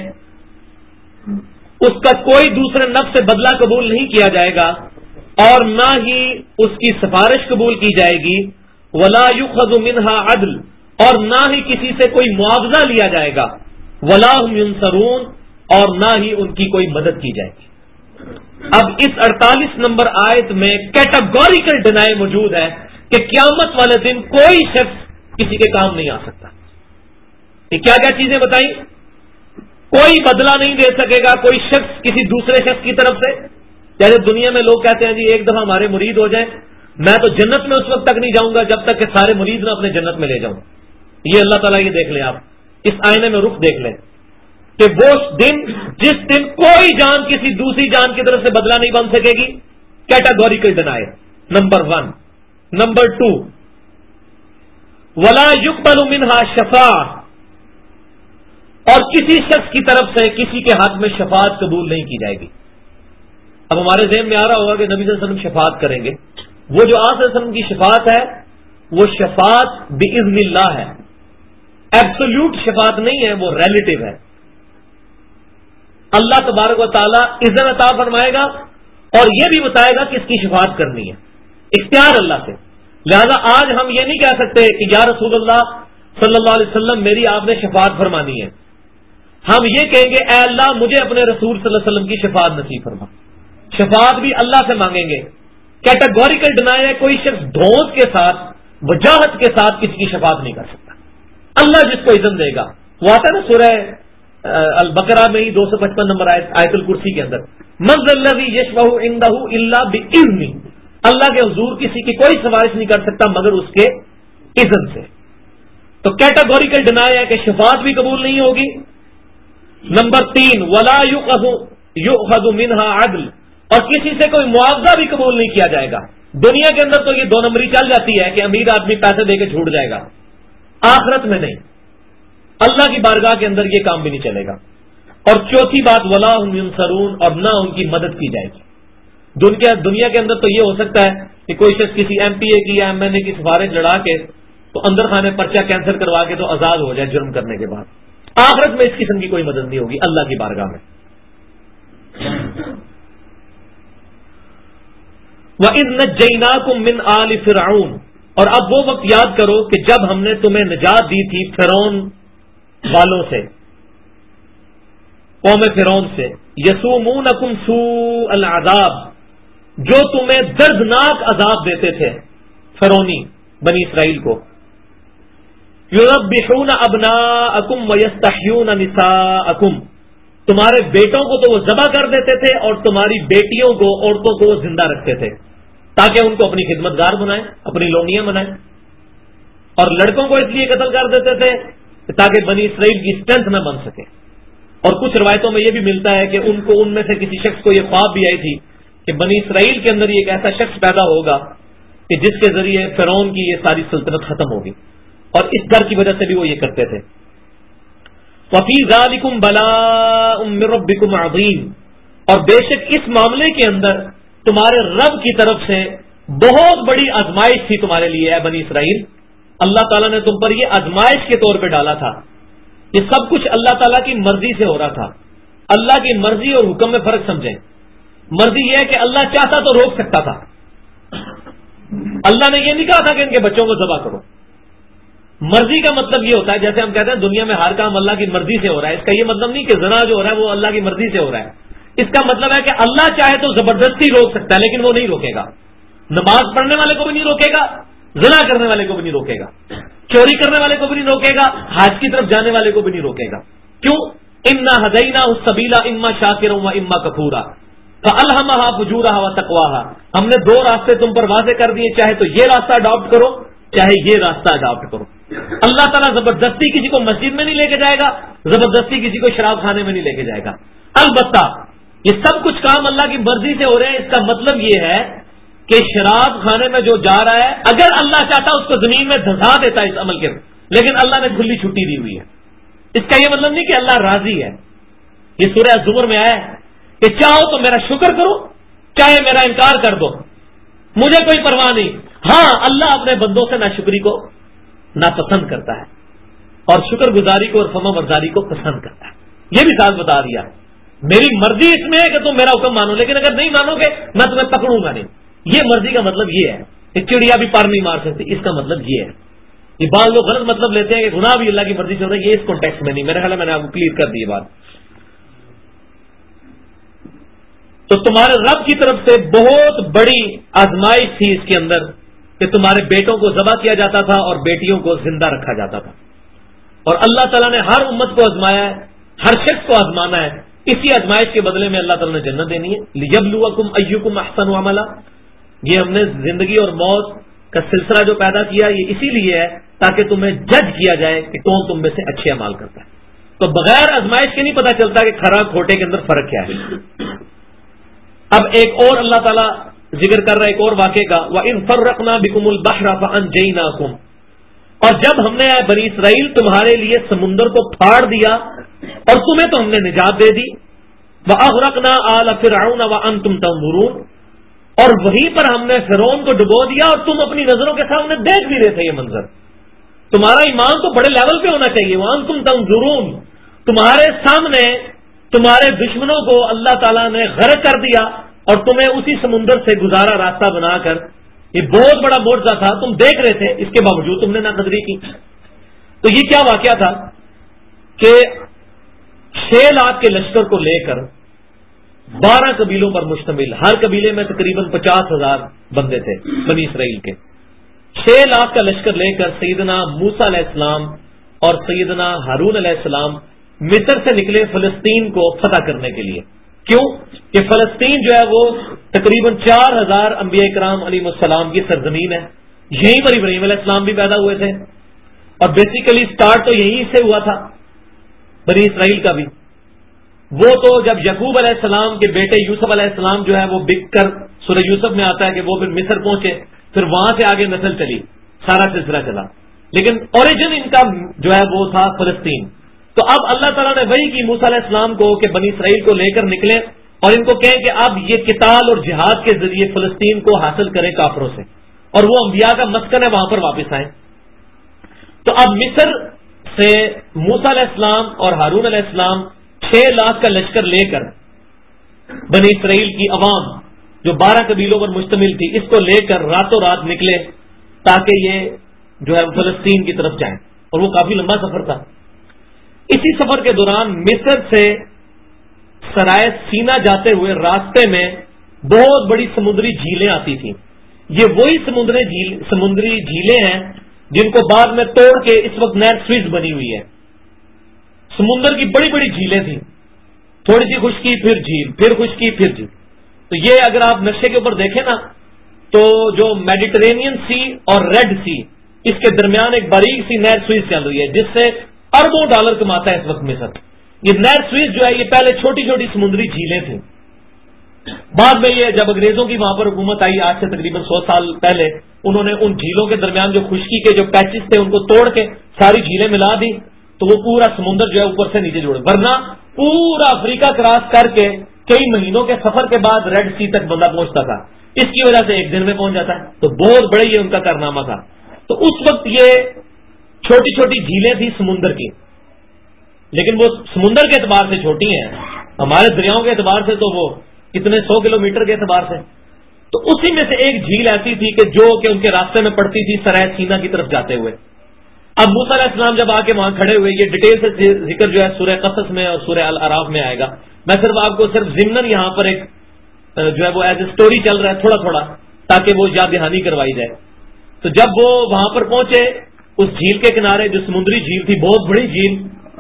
اس کا کوئی دوسرے نفس سے بدلہ قبول نہیں کیا جائے گا اور نہ ہی اس کی سفارش قبول کی جائے گی. ولا یؤخذ منها عدل، اور نہ ہی کسی سے کوئی معاوضہ لیا جائے گا. ولا هم ينصرون، اور نہ ہی ان کی کوئی مدد کی جائے گی. اب اس 48 نمبر آیت میں کیٹاگوریکل ڈینائی موجود ہے کہ قیامت والے دن کوئی شخص کسی کے کام نہیں آ سکتا. یہ کیا کیا چیزیں بتائیں؟ کوئی بدلہ نہیں دے سکے گا کوئی شخص کسی دوسرے شخص کی طرف سے. جیسے دنیا میں لوگ کہتے ہیں جی ایک دفعہ ہمارے مرید ہو جائیں، میں تو جنت میں اس وقت تک نہیں جاؤں گا جب تک کہ سارے مرید نہ اپنے جنت میں لے جاؤں. یہ اللہ تعالیٰ یہ دیکھ لیں، آپ اس آئینے میں رخ دیکھ لیں کہ وہ دن جس دن کوئی جان کسی دوسری جان کی طرف سے بدلہ نہیں بن سکے گی، کیٹاگوریکل ڈینائل، نمبر 1۔ نمبر 2، ولا یقبل منہا شفاعہ، اور کسی شخص کی طرف سے کسی کے حق میں شفاعت قبول نہیں کی جائے گی۔ اب ہمارے ذہن میں آ رہا ہوگا کہ نبی صلی اللہ علیہ وسلم شفاعت کریں گے، وہ جو آقا صلی اللہ علیہ وسلم کی شفاعت ہے وہ شفاعت باذن اللہ ہے، ایبسولوٹ شفاعت نہیں ہے، وہ ریلیٹو ہے۔ اللہ تبارک و تعالیٰ اذن عطا فرمائے گا اور یہ بھی بتائے گا کہ اس کی شفاعت کرنی ہے، اختیار اللہ سے۔ لہذا آج ہم یہ نہیں کہہ سکتے کہ یا رسول اللہ صلی اللہ علیہ وسلم میری آپ نے شفاعت فرمانی ہے، ہم یہ کہیں گے اے اللہ مجھے اپنے رسول صلی اللہ علیہ وسلم کی شفاعت نصیب فرما۔ شفاعت بھی اللہ سے مانگیں گے۔ کیٹاگوریکل ڈینائل ہے، کوئی شخص دھوس کے ساتھ وجاہت کے ساتھ کسی کی شفاعت نہیں کر سکتا، اللہ جس کو اذن دے گا۔ وہ آتا ہے نا سورہ البقرہ میں ہی 255 نمبر آیت الکرسی کے اندر، من ذا الذی یشفع عنده الا باذنہ، اللہ کے حضور کسی کی کوئی سفارش نہیں کر سکتا مگر اس کے اذن سے۔ تو کیٹاگوریکل ڈینائل ہے کہ شفاعت بھی قبول نہیں ہوگی۔ نمبر 3، ولا یؤخذ منها عدل، اور کسی سے کوئی معاوضہ بھی قبول نہیں کیا جائے گا۔ دنیا کے اندر تو یہ 2 نمبری چل جاتی ہے کہ امیر آدمی پیسے دے کے چھوٹ جائے گا، آخرت میں نہیں، اللہ کی بارگاہ کے اندر یہ کام بھی نہیں چلے گا۔ اور چوتھی بات، ولا هم ينصرون، اور نہ ان کی مدد کی جائے گی۔ دنیا کے اندر تو یہ ہو سکتا ہے کہ کوئی شخص کسی ایم پی اے کی یا ایم این اے کی سفارش لڑا کے تو اندر خانے پرچہ کینسل کروا کے تو آزاد ہو جائے جرم کرنے کے بعد، آخرت میں اس قسم کی کوئی مدد نہیں ہوگی اللہ کی بارگاہ میں۔ وَإِذْ نَجَّيْنَاكُمْ مِنْ آلِ فِرْعَوْنَ، اور اب وہ وقت یاد کرو کہ جب ہم نے تمہیں نجات دی تھی فرعون والوں سے، قوم فرعون سے، یسومونکم سوء العذاب، جو تمہیں دردناک عذاب دیتے تھے فرعونی بنی اسرائیل کو، یذبحون ابناءکم ویستحیون نساءکم، تمہارے بیٹوں کو تو وہ ذبح کر دیتے تھے اور تمہاری بیٹیوں کو، عورتوں کو وہ زندہ رکھتے تھے تاکہ ان کو اپنی خدمت گار بنائیں، اپنی لونیاں بنائیں، اور لڑکوں کو اس لیے قتل کر دیتے تھے تاکہ بنی اسرائیل کی اسٹرینتھ نہ بن سکے۔ اور کچھ روایتوں میں یہ بھی ملتا ہے کہ ان میں سے کسی شخص کو یہ خواب بھی آئی تھی کہ بنی اسرائیل کے اندر ایک ایسا شخص پیدا ہوگا کہ جس کے ذریعے فرعون کی یہ ساری سلطنت ختم ہوگی، اور اس ڈر کی وجہ سے بھی وہ یہ کرتے تھے۔ وَفِي ذَلِكُمْ بَلَاءٌ مِّن رَّبِّكُمْ عَظِيمٌ، اور بے شک اس معاملے کے اندر تمہارے رب کی طرف سے بہت بڑی آزمائش تھی تمہارے لیے اے بنی اسرائیل، اللہ تعالیٰ نے تم پر یہ آزمائش کے طور پہ ڈالا تھا۔ یہ سب کچھ اللہ تعالیٰ کی مرضی سے ہو رہا تھا۔ اللہ کی مرضی اور حکم میں فرق سمجھیں۔ مرضی یہ ہے کہ اللہ چاہتا تو روک سکتا تھا، اللہ نے یہ نہیں کہا تھا کہ ان کے بچوں کو ذبح کرو۔ مرضی کا مطلب یہ ہوتا ہے، جیسے ہم کہتے ہیں دنیا میں ہر کام اللہ کی مرضی سے ہو رہا ہے، اس کا یہ مطلب نہیں کہ زنا جو ہو رہا ہے وہ اللہ کی مرضی سے ہو رہا ہے، اس کا مطلب ہے کہ اللہ چاہے تو زبردستی روک سکتا ہے لیکن وہ نہیں روکے گا۔ نماز پڑھنے والے کو بھی نہیں روکے گا، زنا کرنے والے کو بھی نہیں روکے گا، چوری کرنے والے کو بھی نہیں روکے گا، حج کی طرف جانے والے کو بھی نہیں روکے گا۔ کیوں؟ انا ہدیناہ السبیل اما شاکرا و اما کفورا فالہمہا فجورہا و تقواہا، ہم نے 2 راستے تم پر واضح کر دیے، چاہے تو یہ راستہ اڈاپٹ کرو چاہے یہ راستہ اڈاپٹ کرو۔ اللہ تعالیٰ زبردستی کسی کو مسجد میں نہیں لے کے جائے گا، زبردستی کسی کو شراب خانے میں نہیں لے کے جائے گا۔ البتہ یہ سب کچھ کام اللہ کی مرضی سے ہو رہے ہیں، اس کا مطلب یہ ہے کہ شراب خانے میں جو جا رہا ہے اگر اللہ چاہتا اس کو زمین میں دھسا دیتا اس عمل کے، لیکن اللہ نے کھلی چھٹی دی ہوئی ہے۔ اس کا یہ مطلب نہیں کہ اللہ راضی ہے۔ یہ سورہ الزمر میں آیا ہے کہ چاہو تو میرا شکر کرو چاہے میرا انکار کر دو، مجھے کوئی پرواہ نہیں۔ ہاں اللہ اپنے بندوں سے ناشکری کو ناپسند کرتا ہے اور شکر گزاری کو اور فرما برداری کو پسند کرتا ہے۔ یہ بھی ساتھ بتا دیا، میری مرضی اس میں ہے کہ تم میرا حکم مانو، لیکن اگر نہیں مانو گے میں تمہیں پکڑوں گا نہیں۔ یہ مرضی کا مطلب یہ ہے کہ چڑیا بھی پر نہیں مار سکتی، اس کا مطلب یہ ہے۔ یہ بعض لوگ غلط مطلب لیتے ہیں کہ گناہ بھی اللہ کی مرضی سے ہوتا ہے، یہ اس کانٹیکسٹ میں نہیں، میرے خیال میں نے آپ کو کلیئر کر دی بات۔ تو تمہارے رب کی طرف سے بہت بڑی آزمائش تھی اس کے اندر کہ تمہارے بیٹوں کو ذبح کیا جاتا تھا اور بیٹیوں کو زندہ رکھا جاتا تھا، اور اللہ تعالیٰ نے ہر امت کو آزمایا ہے، ہر شخص کو آزمانا ہے۔ اسی آزمائش کے بدلے میں اللہ تعالیٰ نے جنت دینی ہے۔ لیبلوکم ایکم احسن عملا، یہ ہم نے زندگی اور موت کا سلسلہ جو پیدا کیا یہ اسی لیے ہے تاکہ تمہیں جج کیا جائے کہ کون تم میں سے اچھے اعمال کرتا ہے۔ تو بغیر آزمائش کے نہیں پتا چلتا کہ کھرا کھوٹے کے اندر فرق کیا ہے. اب ایک اور اللہ تعالیٰ ذکر کر رہا ہے ایک اور واقعے کا، وَإِن فَرَّقْنَا بِكُمُ الْبَحْرَ فَأَنْجَيْنَاكُمْ، اور جب ہم نے اے بنی اسرائیل تمہارے لیے سمندر کو پھاڑ دیا اور تمہیں تو ہم نے نجات دے دی، وَأَغْرَقْنَا آلَ فِرْعَوْنَ وَأَنْتُمْ تَنظُرُونَ، اور وہیں پر ہم نے فرعون کو ڈبو دیا اور تم اپنی نظروں کے سامنے دیکھ بھی رہے تھے یہ منظر. تمہارا ایمان تو بڑے لیول پہ ہونا چاہیے. وَأَنْتُمْ تَنظُرُونَ، تمہارے سامنے تمہارے دشمنوں کو اللہ تعالیٰ نے غرق کر دیا اور تمہیں اسی سمندر سے گزارا راستہ بنا کر. یہ بہت بڑا معجزہ تھا، تم دیکھ رہے تھے، اس کے باوجود تم نے ناقدری کی. تو یہ کیا واقعہ تھا کہ 6 لاکھ کے لشکر کو لے کر 12 قبیلوں پر مشتمل، ہر قبیلے میں تقریباً 50,000 بندے تھے بنی اسرائیل کے. 6 لاکھ کا لشکر لے کر سیدنا موسیٰ علیہ السلام اور سیدنا ہارون علیہ السلام مصر سے نکلے فلسطین کو فتح کرنے کے لیے. کیوں کہ فلسطین جو ہے وہ تقریباً 4,000 انبیاء کرام علیہ السلام کی سرزمین ہے. یہیں پر ابراہیم علیہ السلام بھی پیدا ہوئے تھے اور بیسیکلی سٹارٹ تو یہیں سے ہوا تھا بنی اسرائیل کا بھی. وہ تو جب یعقوب علیہ السلام کے بیٹے یوسف علیہ السلام جو ہے وہ بک کر، سورہ یوسف میں آتا ہے کہ وہ پھر مصر پہنچے، پھر وہاں سے آگے نسل چلی، سارا سلسلہ چلا، لیکن اوریجن ان کا جو ہے وہ تھا فلسطین. تو اب اللہ تعالیٰ نے وہی کی موسیٰ علیہ السلام کو کہ بنی اسرائیل کو لے کر نکلے اور ان کو کہیں کہ اب یہ قتال اور جہاد کے ذریعے فلسطین کو حاصل کریں کافروں سے، اور وہ انبیاء کا مسکن ہے وہاں پر واپس آئیں. تو اب مصر سے موسیٰ علیہ السلام اور ہارون علیہ السلام 6 لاکھ کا لشکر لے کر بنی اسرائیل کی عوام جو 12 قبیلوں پر مشتمل تھی اس کو لے کر راتوں رات نکلے تاکہ یہ جو ہے فلسطین کی طرف جائیں، اور وہ کافی لمبا سفر تھا. اسی سفر کے دوران مصر سے سرائے سینا جاتے ہوئے راستے میں بہت بڑی سمندری جھیلیں آتی تھیں. یہ وہی سمندری جھیلیں ہیں جن کو بعد میں توڑ کے اس وقت نہر سوئز بنی ہوئی ہے. سمندر کی بڑی بڑی جھیلیں تھیں، تھوڑی سی خشکی پھر جھیل، پھر خشکی پھر جھیل. تو یہ اگر آپ نقشے کے اوپر دیکھیں نا تو جو میڈیٹرینین سی اور ریڈ سی اس کے درمیان ایک باریک سی نہر سوئز چل رہی ہے جس سے اربوں ڈالر کماتا ہے اس وقت مصر. یہ نہر سوئز جو ہے یہ پہلے چھوٹی چھوٹی سمندری جھیلیں تھیں. بعد میں یہ جب انگریزوں کی وہاں پر حکومت آئی آج سے تقریباً 100 سال پہلے، انہوں نے ان جھیلوں کے درمیان جو خشکی کے جو پیچز تھے ان کو توڑ کے ساری جھیلیں ملا دی تو وہ پورا سمندر جو ہے اوپر سے نیچے جوڑے. ورنہ پورا افریقہ کراس کر کے کئی مہینوں کے سفر کے بعد ریڈ سی تک بندہ پہنچتا تھا. اس کی وجہ سے ایک دن میں پہنچ جاتا ہے. تو بہت بڑے یہ ان کا کارنامہ تھا. تو اس وقت یہ چھوٹی چھوٹی جھیلیں تھیں سمندر کی، لیکن وہ سمندر کے اعتبار سے چھوٹی ہیں، ہمارے دریاؤں کے اعتبار سے تو وہ کتنے 100 کلومیٹر کے اعتبار سے. تو اسی میں سے ایک جھیل ایسی تھی کہ جو کہ ان کے راستے میں پڑتی تھی سرائے سینا کی طرف جاتے ہوئے. اب موسیٰ علیہ السلام جب آ کے وہاں کھڑے ہوئے، یہ ڈیٹیل سے ذکر جو ہے سورہ قصص میں اور سورہ الاعراف میں آئے گا. میں صرف آپ کو صرف ضمناً یہاں پر ایک جو ہے وہ ایز اے اسٹوری چل رہا ہے تھوڑا تھوڑا تاکہ وہ یاد دہانی کروائی جائے. تو جب وہ وہاں پر پہنچے اس جھیل کے کنارے، جو سمندری جھیل تھی، بہت بڑی جھیل،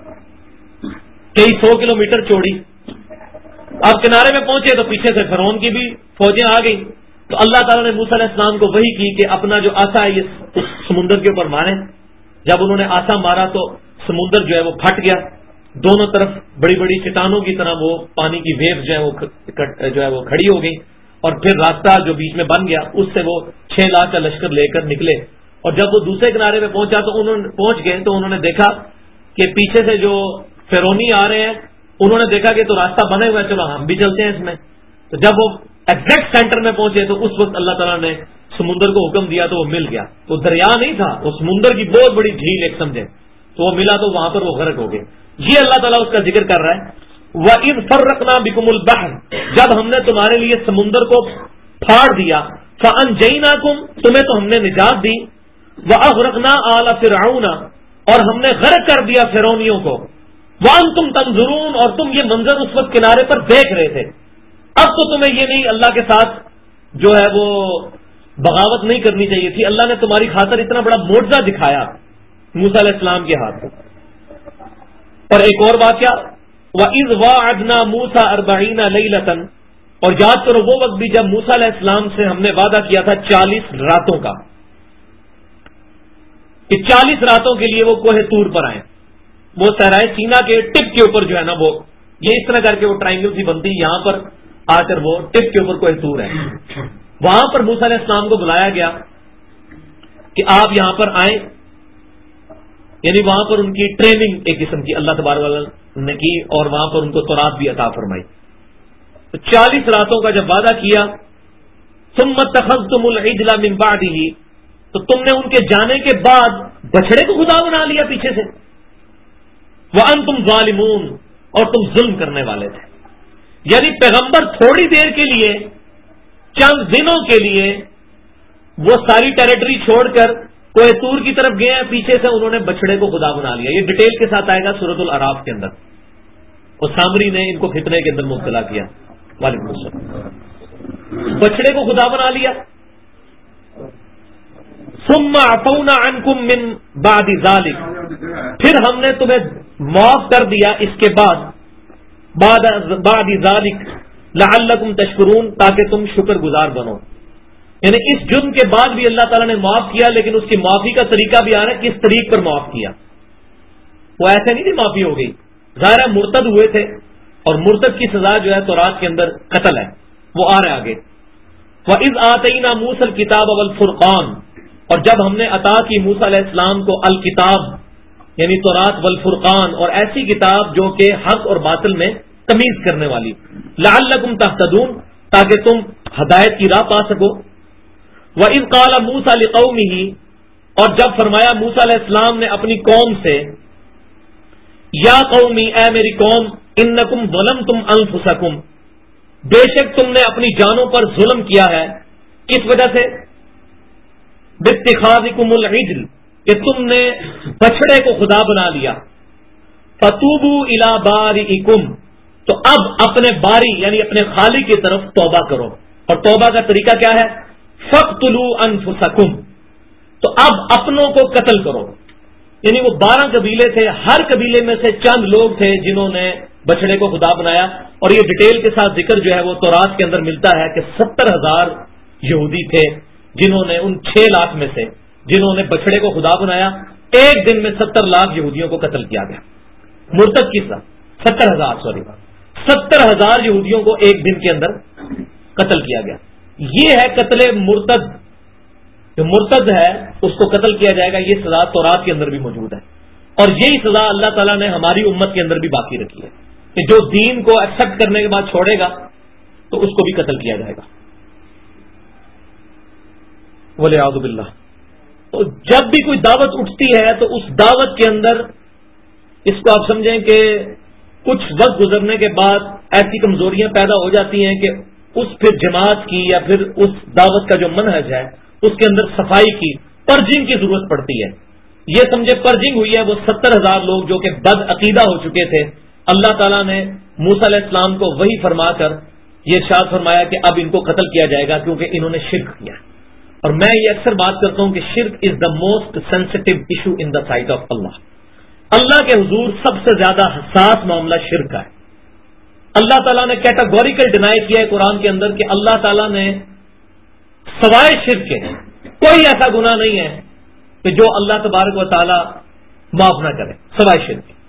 کئی 100 کلومیٹر چوڑی. اب کنارے میں پہنچے تو پیچھے سے فرعون کی بھی فوجیں آ گئی. تو اللہ تعالیٰ نے موسیٰ علیہ السلام کو وحی کی کہ اپنا جو آسا ہے یہ اس سمندر کے اوپر مارے. جب انہوں نے آسا مارا تو سمندر جو ہے وہ پھٹ گیا، دونوں طرف بڑی بڑی چٹانوں کی طرح وہ پانی کی ویو جو ہے وہ کھڑی ہو گئی، اور پھر راستہ جو بیچ میں بن گیا اس سے وہ 6 لاکھ کا لشکر لے کر نکلے. اور جب وہ دوسرے کنارے پہ پہنچا تو پہنچ گئے تو انہوں نے دیکھا کہ پیچھے سے جو فرعونی آ رہے ہیں، انہوں نے دیکھا کہ تو راستہ بنے ہوا ہے، چلو ہم بھی چلتے ہیں اس میں. تو جب وہ ایگزیکٹ سینٹر میں پہنچے تو اس وقت اللہ تعالیٰ نے سمندر کو حکم دیا تو وہ مل گیا. وہ دریا نہیں تھا، وہ سمندر کی بہت بڑی جھیل ایک سمجھے، تو وہ ملا تو وہاں پر وہ غرق ہو گئے. یہ اللہ تعالیٰ اس کا ذکر کر رہا ہے. وَإِذْ فَرَّقْنَا بِكُمُ الْبَحْرَ، جب ہم نے تمہارے لیے سمندر کو پھاڑ دیا، فَأَنْجَيْنَاكُمْ، تمہیں تو ہم نے نجات دی، وَأَغْرَقْنَا آلَ فِرْعَوْنَ، اور ہم نے غرق کر دیا فرعونیوں کو، وَأَنْتُمْ تَنْظُرُونَ، اور تم یہ منظر اس وقت کنارے پر دیکھ رہے تھے. اب تو تمہیں یہ نہیں اللہ کے ساتھ جو ہے وہ بغاوت نہیں کرنی چاہیے تھی. اللہ نے تمہاری خاطر اتنا بڑا معجزہ دکھایا موسیٰ علیہ السلام کے ہاتھ میں. اور ایک اور واقعہ، وَإِذْ وَاعَدْنَا مُوسَىٰ 40 لَيْلَةً، اور یاد کرو وہ وقت بھی جب موسیٰ علیہ السلام سے ہم نے وعدہ کیا تھا 40 راتوں کا، کہ 40 راتوں کے لیے وہ کوہ طور پر آئیں. وہ صحرائے سینا کے ٹپ کے اوپر جو ہے نا، وہ یہ اس طرح کر کے وہ ٹرائنگل سی بنتی، یہاں پر آ کر وہ ٹپ کے اوپر کوہ طور ہے، وہاں پر موسیٰ علیہ السلام کو بلایا گیا کہ آپ یہاں پر آئیں، یعنی وہاں پر ان کی ٹریننگ ایک قسم کی اللہ تبارک و تعالیٰ نے کی، اور وہاں پر ان کو تورات بھی عطا فرمائی۔ تو 40 راتوں کا جب وعدہ کیا، ثم اتخذتم العجل من بعده، تو تم نے ان کے جانے کے بعد بچڑے کو خدا بنا لیا پیچھے سے، وانتم ظالمون، اور تم ظلم کرنے والے تھے۔ یعنی پیغمبر تھوڑی دیر کے لیے، چند دنوں کے لیے وہ ساری ٹیریٹری چھوڑ کر کوہ طور کی طرف گئے ہیں، پیچھے سے انہوں نے بچڑے کو خدا بنا لیا۔ یہ ڈیٹیل کے ساتھ آئے گا سورۃ الاعراف کے اندر، اور سامری نے ان کو فتنے کے اندر مبتلا کیا۔ وعلیکم السلام۔ بچڑے کو خدا بنا لیا۔ ثم عفونا عنکم من بعد ذلک، پھر ہم نے تمہیں معاف کر دیا اس کے بعد، بعد ذلک لعلکم تشکرون، تاکہ تم شکر گزار بنو۔ یعنی اس جرم کے بعد بھی اللہ تعالیٰ نے معاف کیا، لیکن اس کی معافی کا طریقہ بھی آ رہا ہے، کس طریق پر معاف کیا۔ وہ ایسے نہیں تھی معافی ہو گئی، ظاہر مرتد ہوئے تھے، اور مرتد کی سزا جو ہے تورات کے اندر قتل ہے، وہ آ رہا ہے آگے۔ وَإِذْ آتَيْنَا مُوسَى الْكِتَابَ وَالْفُرْقَانَ، اور جب ہم نے عطا کی موسیٰ علیہ السلام کو الکتاب یعنی تورات، والفرقان، اور ایسی کتاب جو کہ حق اور باطل میں تمیز کرنے والی، لعلکم تہتدون، تاکہ تم ہدایت کی راہ پا سکو۔ وَإِذْ قَالَ مُوسَى لِقَوْمِهِ، اور جب فرمایا موسیٰ علیہ السلام نے اپنی قوم سے، یا قومی، اے میری قوم، انکم ظلمتم انفسکم، بے شک تم نے اپنی جانوں پر ظلم کیا ہے، کس وجہ سے؟ باتخاذکم العجل، کہ تم نے بچڑے کو خدا بنا لیا۔ فتوبوا الی بارئکم، تو اب اپنے باری یعنی اپنے خالق کی طرف توبہ کرو، اور توبہ کا طریقہ کیا ہے؟ فاقتلوا انفسکم، تو اب اپنوں کو قتل کرو۔ یعنی وہ 12 قبیلے تھے، ہر قبیلے میں سے چند لوگ تھے جنہوں نے بچڑے کو خدا بنایا، اور یہ ڈیٹیل کے ساتھ ذکر جو ہے وہ تورات کے اندر ملتا ہے کہ 70,000 یہودی تھے جنہوں نے، ان 6 لاکھ میں سے جنہوں نے بچڑے کو خدا بنایا، ایک دن میں 70 لاکھ یہودیوں کو قتل کیا گیا۔ مرتد کی سزا 70,000 یہودیوں کو ایک دن کے اندر قتل کیا گیا۔ یہ ہے قتل مرتد، جو مرتد ہے اس کو قتل کیا جائے گا، یہ سزا تورات کے اندر بھی موجود ہے، اور یہی سزا اللہ تعالیٰ نے ہماری امت کے اندر بھی باقی رکھی ہے کہ جو دین کو ایکسپٹ کرنے کے بعد چھوڑے گا تو اس کو بھی قتل کیا جائے گا۔ والعیاذ باللہ۔ تو جب بھی کوئی دعوت اٹھتی ہے تو اس دعوت کے اندر اس کو آپ سمجھیں کہ کچھ وقت گزرنے کے بعد ایسی کمزوریاں پیدا ہو جاتی ہیں کہ اس پھر جماعت کی یا پھر اس دعوت کا جو منہج ہے اس کے اندر صفائی کی، پرجنگ کی ضرورت پڑتی ہے۔ یہ سمجھے پرجنگ ہوئی ہے، وہ 70,000 لوگ جو کہ بد عقیدہ ہو چکے تھے، اللہ تعالیٰ نے موسیٰ علیہ السلام کو وہی فرما کر یہ ارشاد فرمایا کہ اب ان کو قتل کیا جائے گا کیونکہ انہوں نے شرک کیا۔ اور میں یہ اکثر بات کرتا ہوں کہ شرک is the most sensitive issue in the sight of اللہ۔ اللہ کے حضور سب سے زیادہ حساس معاملہ شرک کا ہے۔ اللہ تعالیٰ نے کیٹاگوریکل ڈینائی کیا ہے قرآن کے اندر کہ اللہ تعالیٰ نے سوائے شرک کے کوئی ایسا گناہ نہیں ہے کہ جو اللہ تبارک و تعالیٰ معاف نہ کرے سوائے شرک کے۔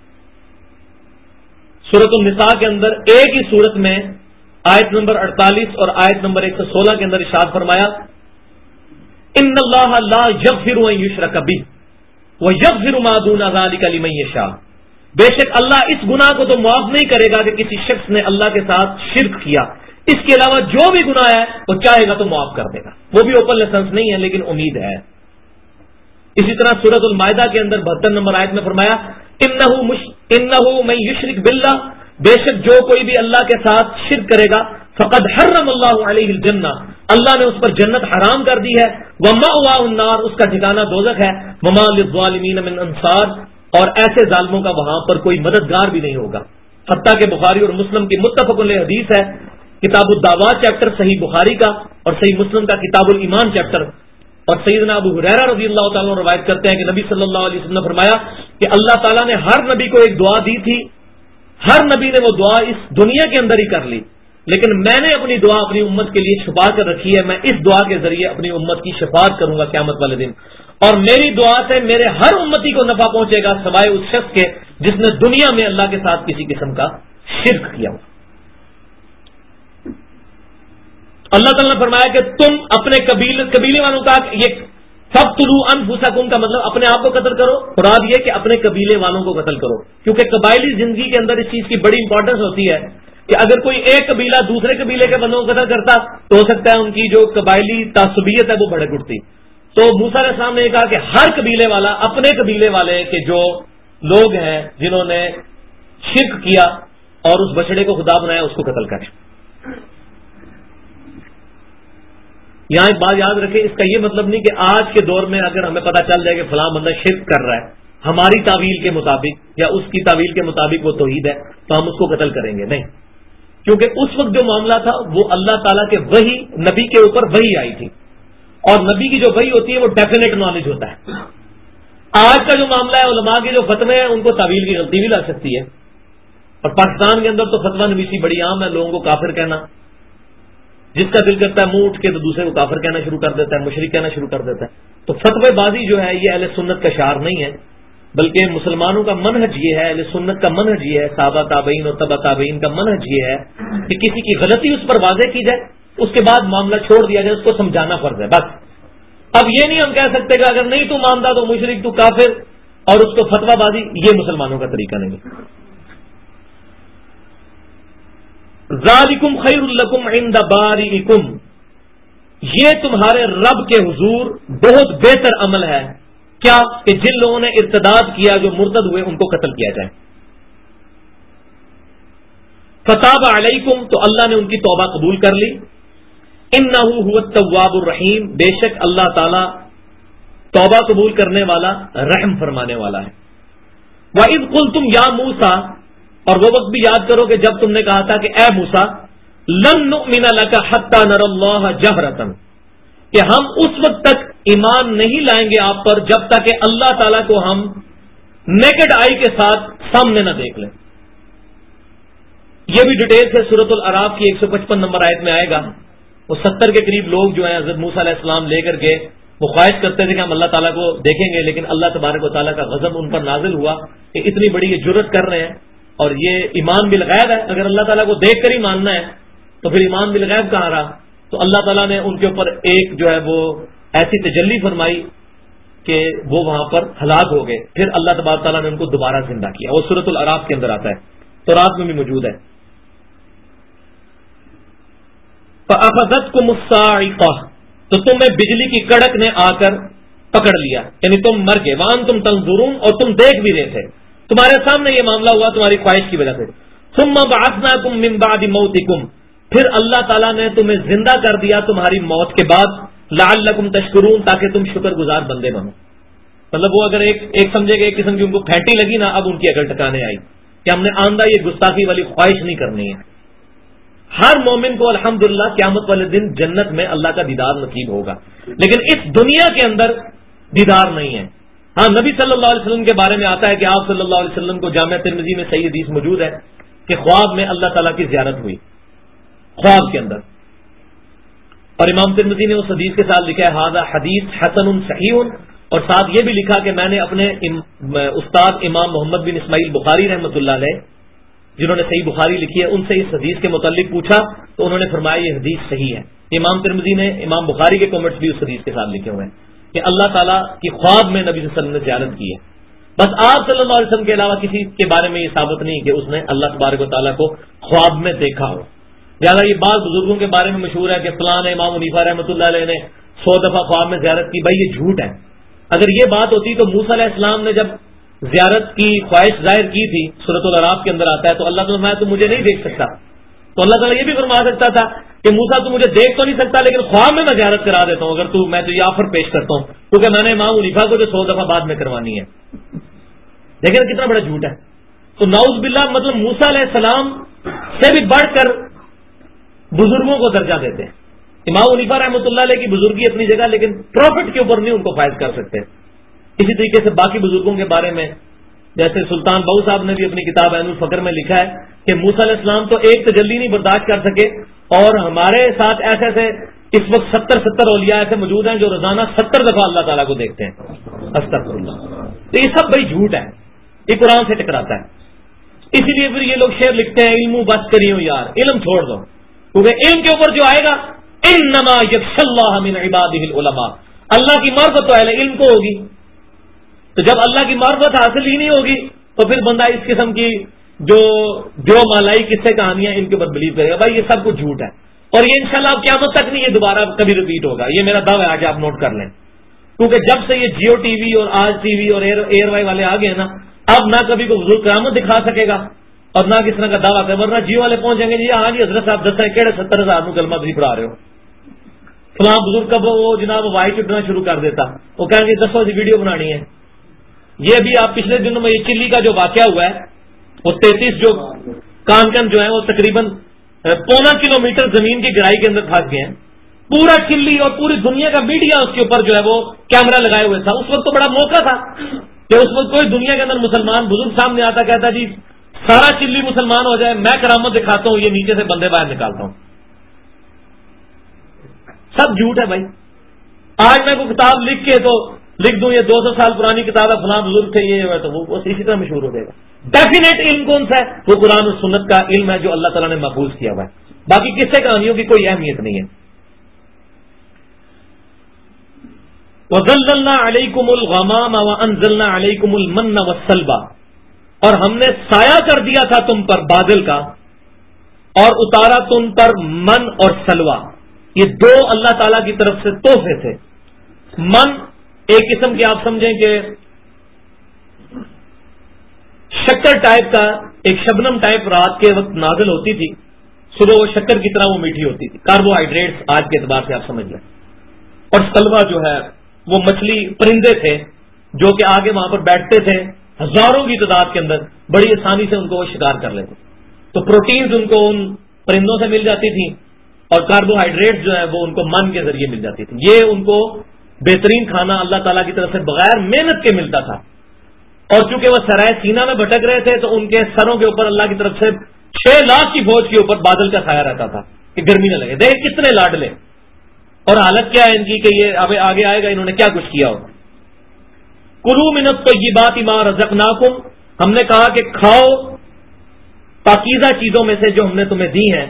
سورۃ النساء کے اندر ایک ہی سورت میں آیت نمبر 48 اور آیت نمبر 116 کے اندر ارشاد فرمایا، ان اللہ لا یغفر ان یشرک بہ ویغفر ما دون ذلک لمن یشاء، بے شک اللہ اس گناہ کو تو معاف نہیں کرے گا کہ کسی شخص نے اللہ کے ساتھ شرک کیا، اس کے علاوہ جو بھی گناہ ہے وہ چاہے گا تو معاف کر دے گا۔ وہ بھی اوپن لائسنس نہیں ہے لیکن امید ہے۔ اسی طرح سورۃ المائدہ کے اندر 72 نمبر آیت میں فرمایا، انہ من یشرک باللہ، بے شک جو کوئی بھی اللہ کے ساتھ شرک کرے گا، فقد حرم اللہ علیہ الجنہ، اللہ نے اس پر جنت حرام کر دی ہے، ومأواہ النار، اس کا ٹھکانہ دوزخ ہے، وما للظالمین من انصار، اور ایسے ظالموں کا وہاں پر کوئی مددگار بھی نہیں ہوگا۔ حتیٰ کہ بخاری اور مسلم کی متفق علیہ حدیث ہے، کتاب الدعوات چیپٹر صحیح بخاری کا اور صحیح مسلم کا کتاب الایمان چیپٹر، اور سیدنا ابو ہریرہ رضی اللہ تعالیٰ روایت کرتے ہیں کہ نبی صلی اللہ علیہ وسلم نے فرمایا کہ اللہ تعالیٰ نے ہر نبی کو ایک دعا دی تھی، ہر نبی نے وہ دعا اس دنیا کے اندر ہی کر لی، لیکن میں نے اپنی دعا اپنی امت کے لیے چھپا کر رکھی ہے، میں اس دعا کے ذریعے اپنی امت کی شفاعت کروں گا قیامت والے دن، اور میری دعا سے میرے ہر امتی کو نفع پہنچے گا سوائے اس شخص کے جس نے دنیا میں اللہ کے ساتھ کسی قسم کا شرک کیا ہو. اللہ تعالیٰ نے فرمایا کہ تم اپنے قبیلے والوں کا یہ فَاقْتُلُوا أَنفُسَكُمْ کا مطلب اپنے آپ کو قتل کرو. مراد یہ کہ اپنے قبیلے والوں کو قتل کرو، کیونکہ قبائلی زندگی کے اندر اس چیز کی بڑی امپورٹنس ہوتی ہے کہ اگر کوئی ایک قبیلہ دوسرے قبیلے کے بندوں کو قتل کرتا تو ہو سکتا ہے ان کی جو قبائلی تعصبیت ہے وہ بھڑک اٹھتی. تو موسیٰ علیہ السلام نے کہا کہ ہر قبیلے والا اپنے قبیلے والے کے جو لوگ ہیں جنہوں نے شرک کیا اور اس بچڑے کو خدا بنایا اس کو قتل کرے. یہاں ایک بات یاد رکھیں، اس کا یہ مطلب نہیں کہ آج کے دور میں اگر ہمیں پتہ چل جائے کہ فلاں بندہ شرک کر رہا ہے ہماری تعویل کے مطابق یا اس کی تعویل کے مطابق وہ توحید ہے تو ہم اس کو قتل کریں گے، نہیں. کیونکہ اس وقت جو معاملہ تھا وہ اللہ تعالیٰ کے وحی نبی کے اوپر وحی آئی تھی، اور نبی کی جو وحی ہوتی ہے وہ ڈیفینیٹ نالج ہوتا ہے. آج کا جو معاملہ ہے علماء کے جو فتوے ہیں ان کو تعویل کی غلطی بھی لگ سکتی ہے، اور پاکستان کے اندر تو فتویٰ نویسی بڑی عام ہے، لوگوں کو کافر کہنا، جس کا دل کرتا ہے منہ اٹھ کے تو دوسرے کو کافر کہنا شروع کر دیتا ہے، مشرک کہنا شروع کر دیتا ہے. تو فتوی بازی جو ہے یہ اہل سنت کا شعار نہیں ہے، بلکہ مسلمانوں کا منہج یہ ہے، اہل سنت کا منہج یہ ہے، صحابہ تابعین اور تبع تابعین کا منہج یہ ہے کہ کسی کی غلطی اس پر واضح کی جائے، اس کے بعد معاملہ چھوڑ دیا جائے، اس کو سمجھانا فرض ہے بس. اب یہ نہیں ہم کہہ سکتے کہ اگر نہیں تو مانتا تو مشرک، تو کافر، اور اس کو فتوی بازی، یہ مسلمانوں کا طریقہ نہیں ہے. ذالکم خیر لکم عند بارئکم، یہ تمہارے رب کے حضور بہت بہتر عمل ہے. کیا کہ جن لوگوں نے ارتداد کیا، جو مرتد ہوئے، ان کو قتل کیا جائے. فتاب علیکم، تو اللہ نے ان کی توبہ قبول کر لی. انہ هو التواب الرحیم، بے شک اللہ تعالی توبہ قبول کرنے والا رحم فرمانے والا ہے. وَإِذْ قُلْتُمْ يَا مُوسَىٰ، اور وہ وقت بھی یاد کرو کہ جب تم نے کہا تھا کہ اے موسیٰ، لن نؤمن لک حتی نری اللہ جہرۃ، کہ ہم اس وقت تک ایمان نہیں لائیں گے آپ پر جب تک کہ اللہ تعالیٰ کو ہم نیکڈ آئی کے ساتھ سامنے نہ دیکھ لیں. یہ بھی ڈیٹیل سے سورۃ الاعراف کی 155 نمبر آیت میں آئے گا. وہ 70 کے قریب لوگ جو ہیں حضرت موسیٰ علیہ السلام لے کر کے وہ خواہش کرتے تھے کہ ہم اللہ تعالیٰ کو دیکھیں گے، لیکن اللہ تبارک و تعالیٰ کا غضب ان پر نازل ہوا کہ اتنی بڑی یہ جرت کر رہے ہیں، اور یہ ایمان بالغیب ہے. اگر اللہ تعالیٰ کو دیکھ کر ہی ماننا ہے تو پھر ایمان بالغیب کہاں رہا. تو اللہ تعالیٰ نے ان کے اوپر ایک جو ہے وہ ایسی تجلی فرمائی کہ وہ وہاں پر ہلاک ہو گئے. پھر اللہ تبارک تعالیٰ نے ان کو دوبارہ زندہ کیا. وہ سورۃ الاعراف کے اندر آتا ہے، تو رات میں بھی موجود ہے. فَأَخَذَتْكُمُ الصَّاعِقَةُ، تو تمہیں بجلی کی کڑک نے آ کر پکڑ لیا، یعنی تم مر گئے. وَأَنْتُمْ تَنْظُرُونَ، اور تم دیکھ بھی رہے تھے، تمہارے سامنے یہ معاملہ ہوا تمہاری خواہش کی وجہ سے. ثُمَّ بَعَثْنَاكُم مِّن بَعْدِ مَوْتِكُمْ، پھر اللہ تعالیٰ نے تمہیں زندہ کر دیا تمہاری موت کے بعد. لعلکم تشکرون، تاکہ تم شکر گزار بندے بنو. مطلب وہ اگر ایک سمجھے کہ ایک قسم کی ان کو پھینٹی لگی نا، اب ان کی عقل ٹکانے آئی کہ ہم نے آندہ یہ گستاخی والی خواہش نہیں کرنی ہے. ہر مومن کو الحمدللہ قیامت والے دن جنت میں اللہ کا دیدار نصیب ہوگا، لیکن اس دنیا کے اندر دیدار نہیں ہے. ہاں، نبی صلی اللہ علیہ وسلم کے بارے میں آتا ہے کہ آپ صلی اللہ علیہ وسلم کو جامعہ ترمذی میں صحیح حدیث موجود ہے کہ خواب میں اللہ تعالیٰ کی زیارت ہوئی، خواب کے اندر. اور امام ترمذی نے اس حدیث کے ساتھ لکھا ہے ھذا حدیث حسن صحیح، اور ساتھ یہ بھی لکھا کہ میں نے اپنے استاد امام محمد بن اسماعیل بخاری رحمۃ اللہ علیہ، جنہوں نے صحیح بخاری لکھی ہے، ان سے اس حدیث کے متعلق پوچھا تو انہوں نے فرمایا یہ حدیث صحیح ہے. امام ترمذی نے امام بخاری کے کامنٹس بھی اس حدیث کے ساتھ لکھے ہوئے ہیں کہ اللہ تعالیٰ کی خواب میں نبی صلی اللہ علیہ وسلم نے زیارت کی ہے. بس آپ صلی اللہ علیہ وسلم کے علاوہ کسی کے بارے میں یہ ثابت نہیں کہ اس نے اللہ تبارک و تعالیٰ کو خواب میں دیکھا ہو. لہٰذا یہ بعض بزرگوں کے بارے میں مشہور ہے کہ فلاں امام حنیفہ رحمۃ اللہ علیہ نے 100 دفعہ خواب میں زیارت کی. بھائی یہ جھوٹ ہے. اگر یہ بات ہوتی تو موسیٰ علیہ السلام نے جب زیارت کی خواہش ظاہر کی تھی، سورۃ الاعراف کے اندر آتا ہے، تو اللہ تعالیٰ تو مجھے نہیں دیکھ سکتا. تو اللہ تعالیٰ یہ بھی فرما سکتا تھا کہ موسیٰ تو مجھے دیکھ تو نہیں سکتا، لیکن خواب میں زیارت کرا دیتا ہوں، اگر میں تو یہ آفر پیش کرتا ہوں، کیونکہ میں نے امام حنیفہ کو جو 100 دفعہ بعد میں کروانی ہے. لیکن کتنا بڑا جھوٹ ہے. تو نعوذ باللہ، مطلب موسیٰ علیہ السلام سے بھی بڑھ کر بزرگوں کو درجہ دیتے ہیں. امام حنیفہ رحمۃ اللہ علیہ کی بزرگی اپنی جگہ، لیکن پروفٹ کے اوپر نہیں ان کو فائز کر سکتے. اسی طریقے سے باقی بزرگوں کے بارے میں جیسے سلطان بہو صاحب نے بھی اپنی کتاب عین الفقر میں لکھا ہے کہ موسیٰ علیہ السلام تو ایک تجلی نہیں برداشت کر سکے، اور ہمارے ساتھ ایسے ایسے اس وقت 70 اولیاء ایسے موجود ہیں جو روزانہ 70 دفعہ اللہ تعالیٰ کو دیکھتے ہیں. استغفر اللہ. تو یہ سب بڑی جھوٹ ہے. یہ قرآن سے ٹکراتا ہے. اسی لیے پھر یہ لوگ شعر لکھتے ہیں علم بس کریو یار، علم چھوڑ دو، کیونکہ علم کے اوپر جو آئے گا انما یخشی اللہ من عبادہ العلماء، اللہ کی معرفت تو اہل علم کو ہوگی. تو جب اللہ کی معرفت حاصل ہی نہیں ہوگی تو پھر بندہ اس قسم کی جو مالائی قصے کہانیاں ان کے اوپر بلیو کرے گا. بھائی یہ سب کچھ جھوٹ ہے، اور یہ انشاءاللہ اب قیامت تک نہیں یہ دوبارہ کبھی ریپیٹ ہوگا. یہ میرا دعویٰ ہے، آج آپ نوٹ کر لیں، کیونکہ جب سے یہ جیو ٹی وی اور آج ٹی وی اور ایئر وائی والے آ گئے نا، اب نہ کبھی کو حضور قیامت دکھا سکے گا اور نہ کس طرح کا دعویٰ کرے. ورنہ جیو والے پہنچیں گے جی ہاں جی حضرت صاحب دس کہڑے 70,000 کو کلمہ بھی پڑھا رہے ہو، فلاں بزرگ کب وہ جناب وائی چٹنا شروع کر دیتا، وہ کہیں گے 10 سی ویڈیو بنانی ہے. یہ ابھی آپ پچھلے دنوں میں یہ چلی کا جو واقعہ ہوا ہے، وہ 33 جو کان جو ہے وہ تقریباً 1.25 کلومیٹر زمین کی گہرائی کے اندر پھنس گئے ہیں. پورا چلی اور پوری دنیا کا میڈیا اس کے اوپر جو ہے وہ کیمرہ لگائے ہوئے تھا. اس وقت تو بڑا موقع تھا کہ اس وقت کوئی دنیا کے اندر مسلمان بزرگ سامنے آتا کہتا جی سارا چلی مسلمان ہو جائے، میں کرامت دکھاتا ہوں، یہ نیچے سے بندے باہر نکالتا ہوں. سب جھوٹ ہے بھائی. آج میں کوئی کتاب لکھ کے تو لکھ دوں یہ 200 سال پرانی کتاب ہے، فلاں بزرگ تھے یہ، تو وہ اسی طرح مشہور ہو جائے گا. ڈیفینیٹ علم کون سا ہے؟ وہ قرآن اور سنت کا علم ہے جو اللہ تعالیٰ نے محفوظ کیا ہوا ہے. باقی قصے کہانیوں کی کوئی اہمیت نہیں ہے. وَظَلَّلْنَا عَلَيْكُمُ الْغَمَامَ وَأَنزَلْنَا عَلَيْكُمُ الْمَنَّ وَالسَّلْوَىٰ، اور ہم نے سایہ کر دیا تھا تم پر بادل کا، اور اتارا تم پر من اور سلوا. یہ دو اللہ تعالیٰ کی طرف سے تحفے تھے. من ایک قسم کے آپ سمجھیں کہ شکر ٹائپ کا، ایک شبنم ٹائپ رات کے وقت نازل ہوتی تھی، صبح وہ شکر کی طرح وہ میٹھی ہوتی تھی، کاربوہائیڈریٹس آج کے اعتبار سے آپ سمجھ لیں. اور سلوا جو ہے وہ مچھلی پرندے تھے جو کہ آگے وہاں پر بیٹھتے تھے ہزاروں کی تعداد کے اندر، بڑی آسانی سے ان کو وہ شکار کر لیتے. تو پروٹینز ان کو ان پرندوں سے مل جاتی تھی، اور کاربوہائیڈریٹس جو ہے وہ ان کو من کے ذریعے مل جاتی تھی. یہ ان کو بہترین کھانا اللہ تعالیٰ کی طرف سے بغیر محنت کے ملتا تھا. اور چونکہ وہ سرائے سینا میں بھٹک رہے تھے تو ان کے سروں کے اوپر اللہ کی طرف سے 6 لاکھ کی فوج کے اوپر بادل کا سایہ رہتا تھا کہ گرمی نہ لگے. دیکھ کتنے لاڈلے، اور حالت کیا ہے ان کی کہ یہ اب آگے آئے گا انہوں نے کیا کچھ کیا ہو. کلوا من الطیبات ما رزقناکم، ہم نے کہا کہ کھاؤ پاکیزہ چیزوں میں سے جو ہم نے تمہیں دی ہیں.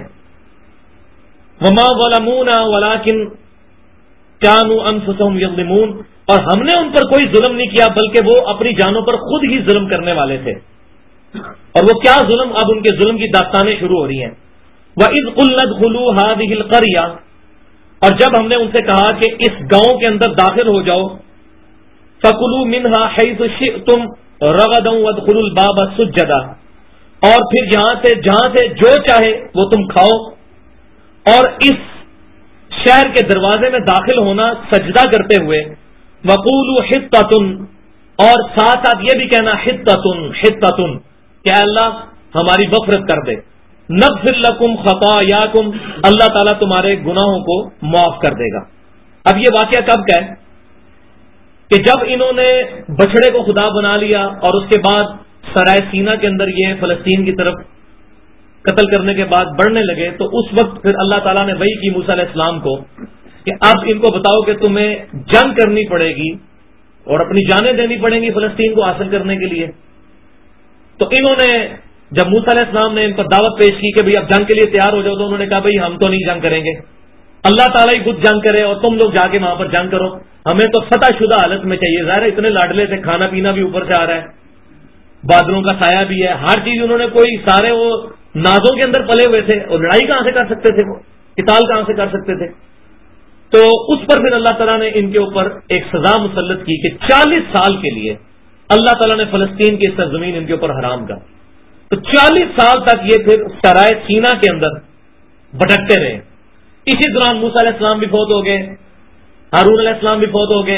وما ظلمونا ولکن كانوا انفسهم یظلمون، اور ہم نے ان پر کوئی ظلم نہیں کیا بلکہ وہ اپنی جانوں پر خود ہی ظلم کرنے والے تھے. اور وہ کیا ظلم، اب ان کے ظلم کی داستانیں شروع ہو رہی ہیں. وَإِذْ قُلْنَا ادْخُلُوا هَٰذِهِ الْقَرْيَةَ، اور جب ہم نے ان سے کہا کہ اس گاؤں کے اندر داخل ہو جاؤ، فَكُلُوا مِنْهَا حَيْثُ شِئْتُمْ رَغَدًا وَادْخُلُوا الْبَابَ سُجَّدًا، اور پھر جہاں سے جو چاہے وہ تم کھاؤ، اور اس شہر کے دروازے میں داخل ہونا سجدہ کرتے ہوئے. وَقُولُوا حِطَّةٌ، اور ساتھ ساتھ یہ بھی کہنا حِطَّةٌ کہ اللہ ہماری مغفرت کر دے. نغفر لکم خطایاکم، اللہ تعالیٰ تمہارے گناہوں کو معاف کر دے گا. اب یہ واقعہ کب کا ہے کہ جب انہوں نے بچڑے کو خدا بنا لیا اور اس کے بعد سرائے سینا کے اندر یہ فلسطین کی طرف قتل کرنے کے بعد بڑھنے لگے، تو اس وقت پھر اللہ تعالیٰ نے وحی کی موسیٰ علیہ السلام کو کہ اب ان کو بتاؤ کہ تمہیں جنگ کرنی پڑے گی اور اپنی جانیں دینی پڑیں گی فلسطین کو حاصل کرنے کے لیے. تو انہوں نے جب موسیٰ علیہ السلام نے ان پر دعوت پیش کی کہ بھئی اب جنگ کے لیے تیار ہو جاؤ، تو انہوں نے کہا بھئی ہم تو نہیں جنگ کریں گے، اللہ تعالیٰ ہی خود جنگ کرے اور تم لوگ جا کے وہاں پر جنگ کرو، ہمیں تو فتح شدہ حالت میں چاہیے. ظاہر اتنے لاڈلے تھے، کھانا پینا بھی اوپر سے آ رہا ہے، بادلوں کا سایہ بھی ہے، ہر چیز انہوں نے کوئی سارے وہ نازوں کے اندر پلے ہوئے تھے، اور لڑائی کہاں سے کر سکتے تھے، وہ قتال کہاں سے کر سکتے تھے. تو اس پر پھر اللہ تعالیٰ نے ان کے اوپر ایک سزا مسلط کی کہ 40 سال کے لیے اللہ تعالیٰ نے فلسطین کی سرزمین ان کے اوپر حرام کر. تو 40 سال تک یہ پھر سرائے سینا کے اندر بھٹکتے رہے. اسی دوران موسیٰ علیہ السلام بھی فوت ہو گئے، ہارون علیہ السلام بھی فوت ہو گئے،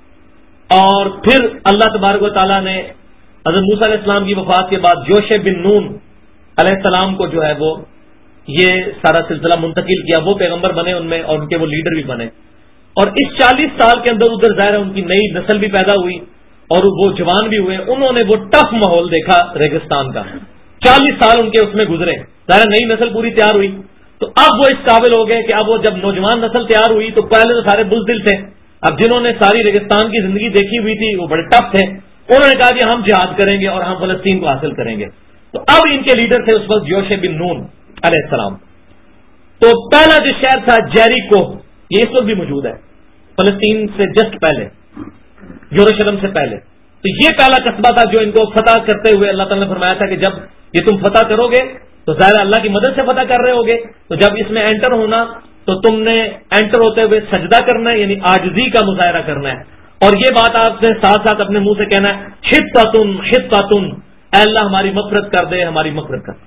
اور پھر اللہ تبارک و تعالیٰ نے حضرت موسیٰ علیہ السلام کی وفات کے بعد یوشع بن نون علیہ السلام کو جو ہے وہ یہ سارا سلسلہ منتقل کیا. وہ پیغمبر بنے ان میں، اور ان کے وہ لیڈر بھی بنے. اور اس 40 سال کے اندر ادھر ظاہر ہے ان کی نئی نسل بھی پیدا ہوئی اور وہ جوان بھی ہوئے. انہوں نے وہ ٹف ماحول دیکھا ریگستان کا، 40 سال ان کے اس میں گزرے، ظاہر نئی نسل پوری تیار ہوئی. تو اب وہ اس قابل ہو گئے کہ اب وہ جب نوجوان نسل تیار ہوئی تو پہلے تو سارے بزدل تھے، اب جنہوں نے ساری ریگستان کی زندگی دیکھی ہوئی تھی وہ بڑے ٹف تھے، انہوں نے کہا کہ ہم جہاد کریں گے اور ہم فلسطین کو حاصل کریں گے. تو اب ان کے لیڈر تھے اس وقت یوشع بن نون علیہ السلام. تو پہلا جو شہر تھا جیریکو، یہ اس وقت بھی موجود ہے فلسطین سے جسٹ پہلے، یروشلم سے پہلے. تو یہ پہلا قصبہ تھا جو ان کو فتح کرتے ہوئے اللہ تعالیٰ نے فرمایا تھا کہ جب یہ تم فتح کرو گے تو ظاہر اللہ کی مدد سے فتح کر رہے ہوگے، تو جب اس میں انٹر ہونا تو تم نے انٹر ہوتے ہوئے سجدہ کرنا ہے، یعنی عاجزی کا مظاہرہ کرنا ہے. اور یہ بات آپ سے ساتھ ساتھ اپنے منہ سے کہنا ہے حطۃ حطۃ، اے اللہ ہماری مغفرت کر دے، ہماری مغفرت کر دے.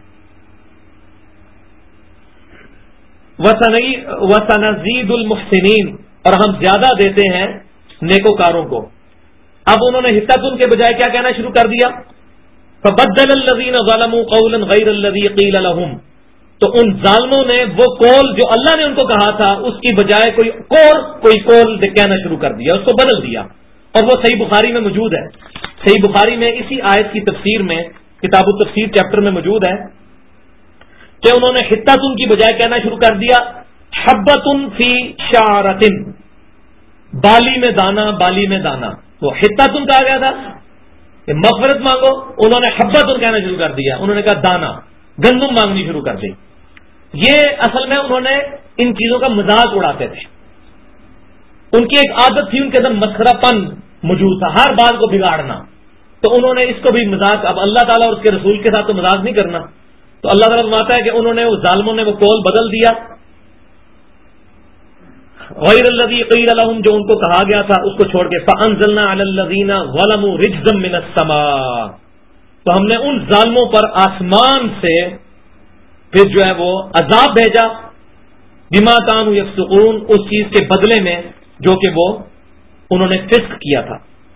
وَسَنَزِيدُ الْمُحْسِنِينَ، اور ہم زیادہ دیتے ہیں نیکوکاروں کو. اب انہوں نے حطۃ کے بجائے کیا کہنا شروع کر دیا؟ فَبَدَّلَ الَّذِينَ ظَلَمُوا قَوْلًا غَيْرَ الَّذِي قِيلَ لَهُمْ، تو ان ظالموں نے وہ قول جو اللہ نے ان کو کہا تھا اس کی بجائے کوئی قول کہنا شروع کر دیا، اس کو بدل دیا. اور وہ صحیح بخاری میں موجود ہے. صحیح بخاری میں اسی آیت کی تفسیر میں کتاب التفسیر چیپٹر میں موجود ہے کہ انہوں نے حطۃ کی بجائے کہنا شروع کر دیا حبۃ فی شعرۃ، بالی میں دانا، بالی میں دانا. وہ حطۃ کہا گیا تھا کہ مغفرت مانگو، انہوں نے حبۃ کہنا شروع کر دیا، انہوں نے کہا دانا، گندم مانگنی شروع کر دی. یہ اصل میں انہوں نے ان چیزوں کا مذاق اڑاتے تھے. ان کی ایک عادت تھی، ان کے اندر مسخرہ پن موجود تھا، ہر بات کو بگاڑنا. تو انہوں نے اس کو بھی مذاق، اب اللہ تعالیٰ اور اس کے رسول کے ساتھ تو مذاق نہیں کرنا، تو اللہ تعالیٰ فرماتا ہے کہ انہوں نے، ظالموں نے وہ قول بدل دیا غیر الذی قیل لہم، جو ان کو کہا گیا تھا اس کو چھوڑ کے. فانزلنا علی الذین ظلموا رجزا من السماء، تو ہم نے ان ظالموں پر آسمان سے پھر جو ہے وہ عذاب بھیجا بما کانوا یفسقون، اس چیز کے بدلے میں جو کہ وہ انہوں نے فسق کیا تھا.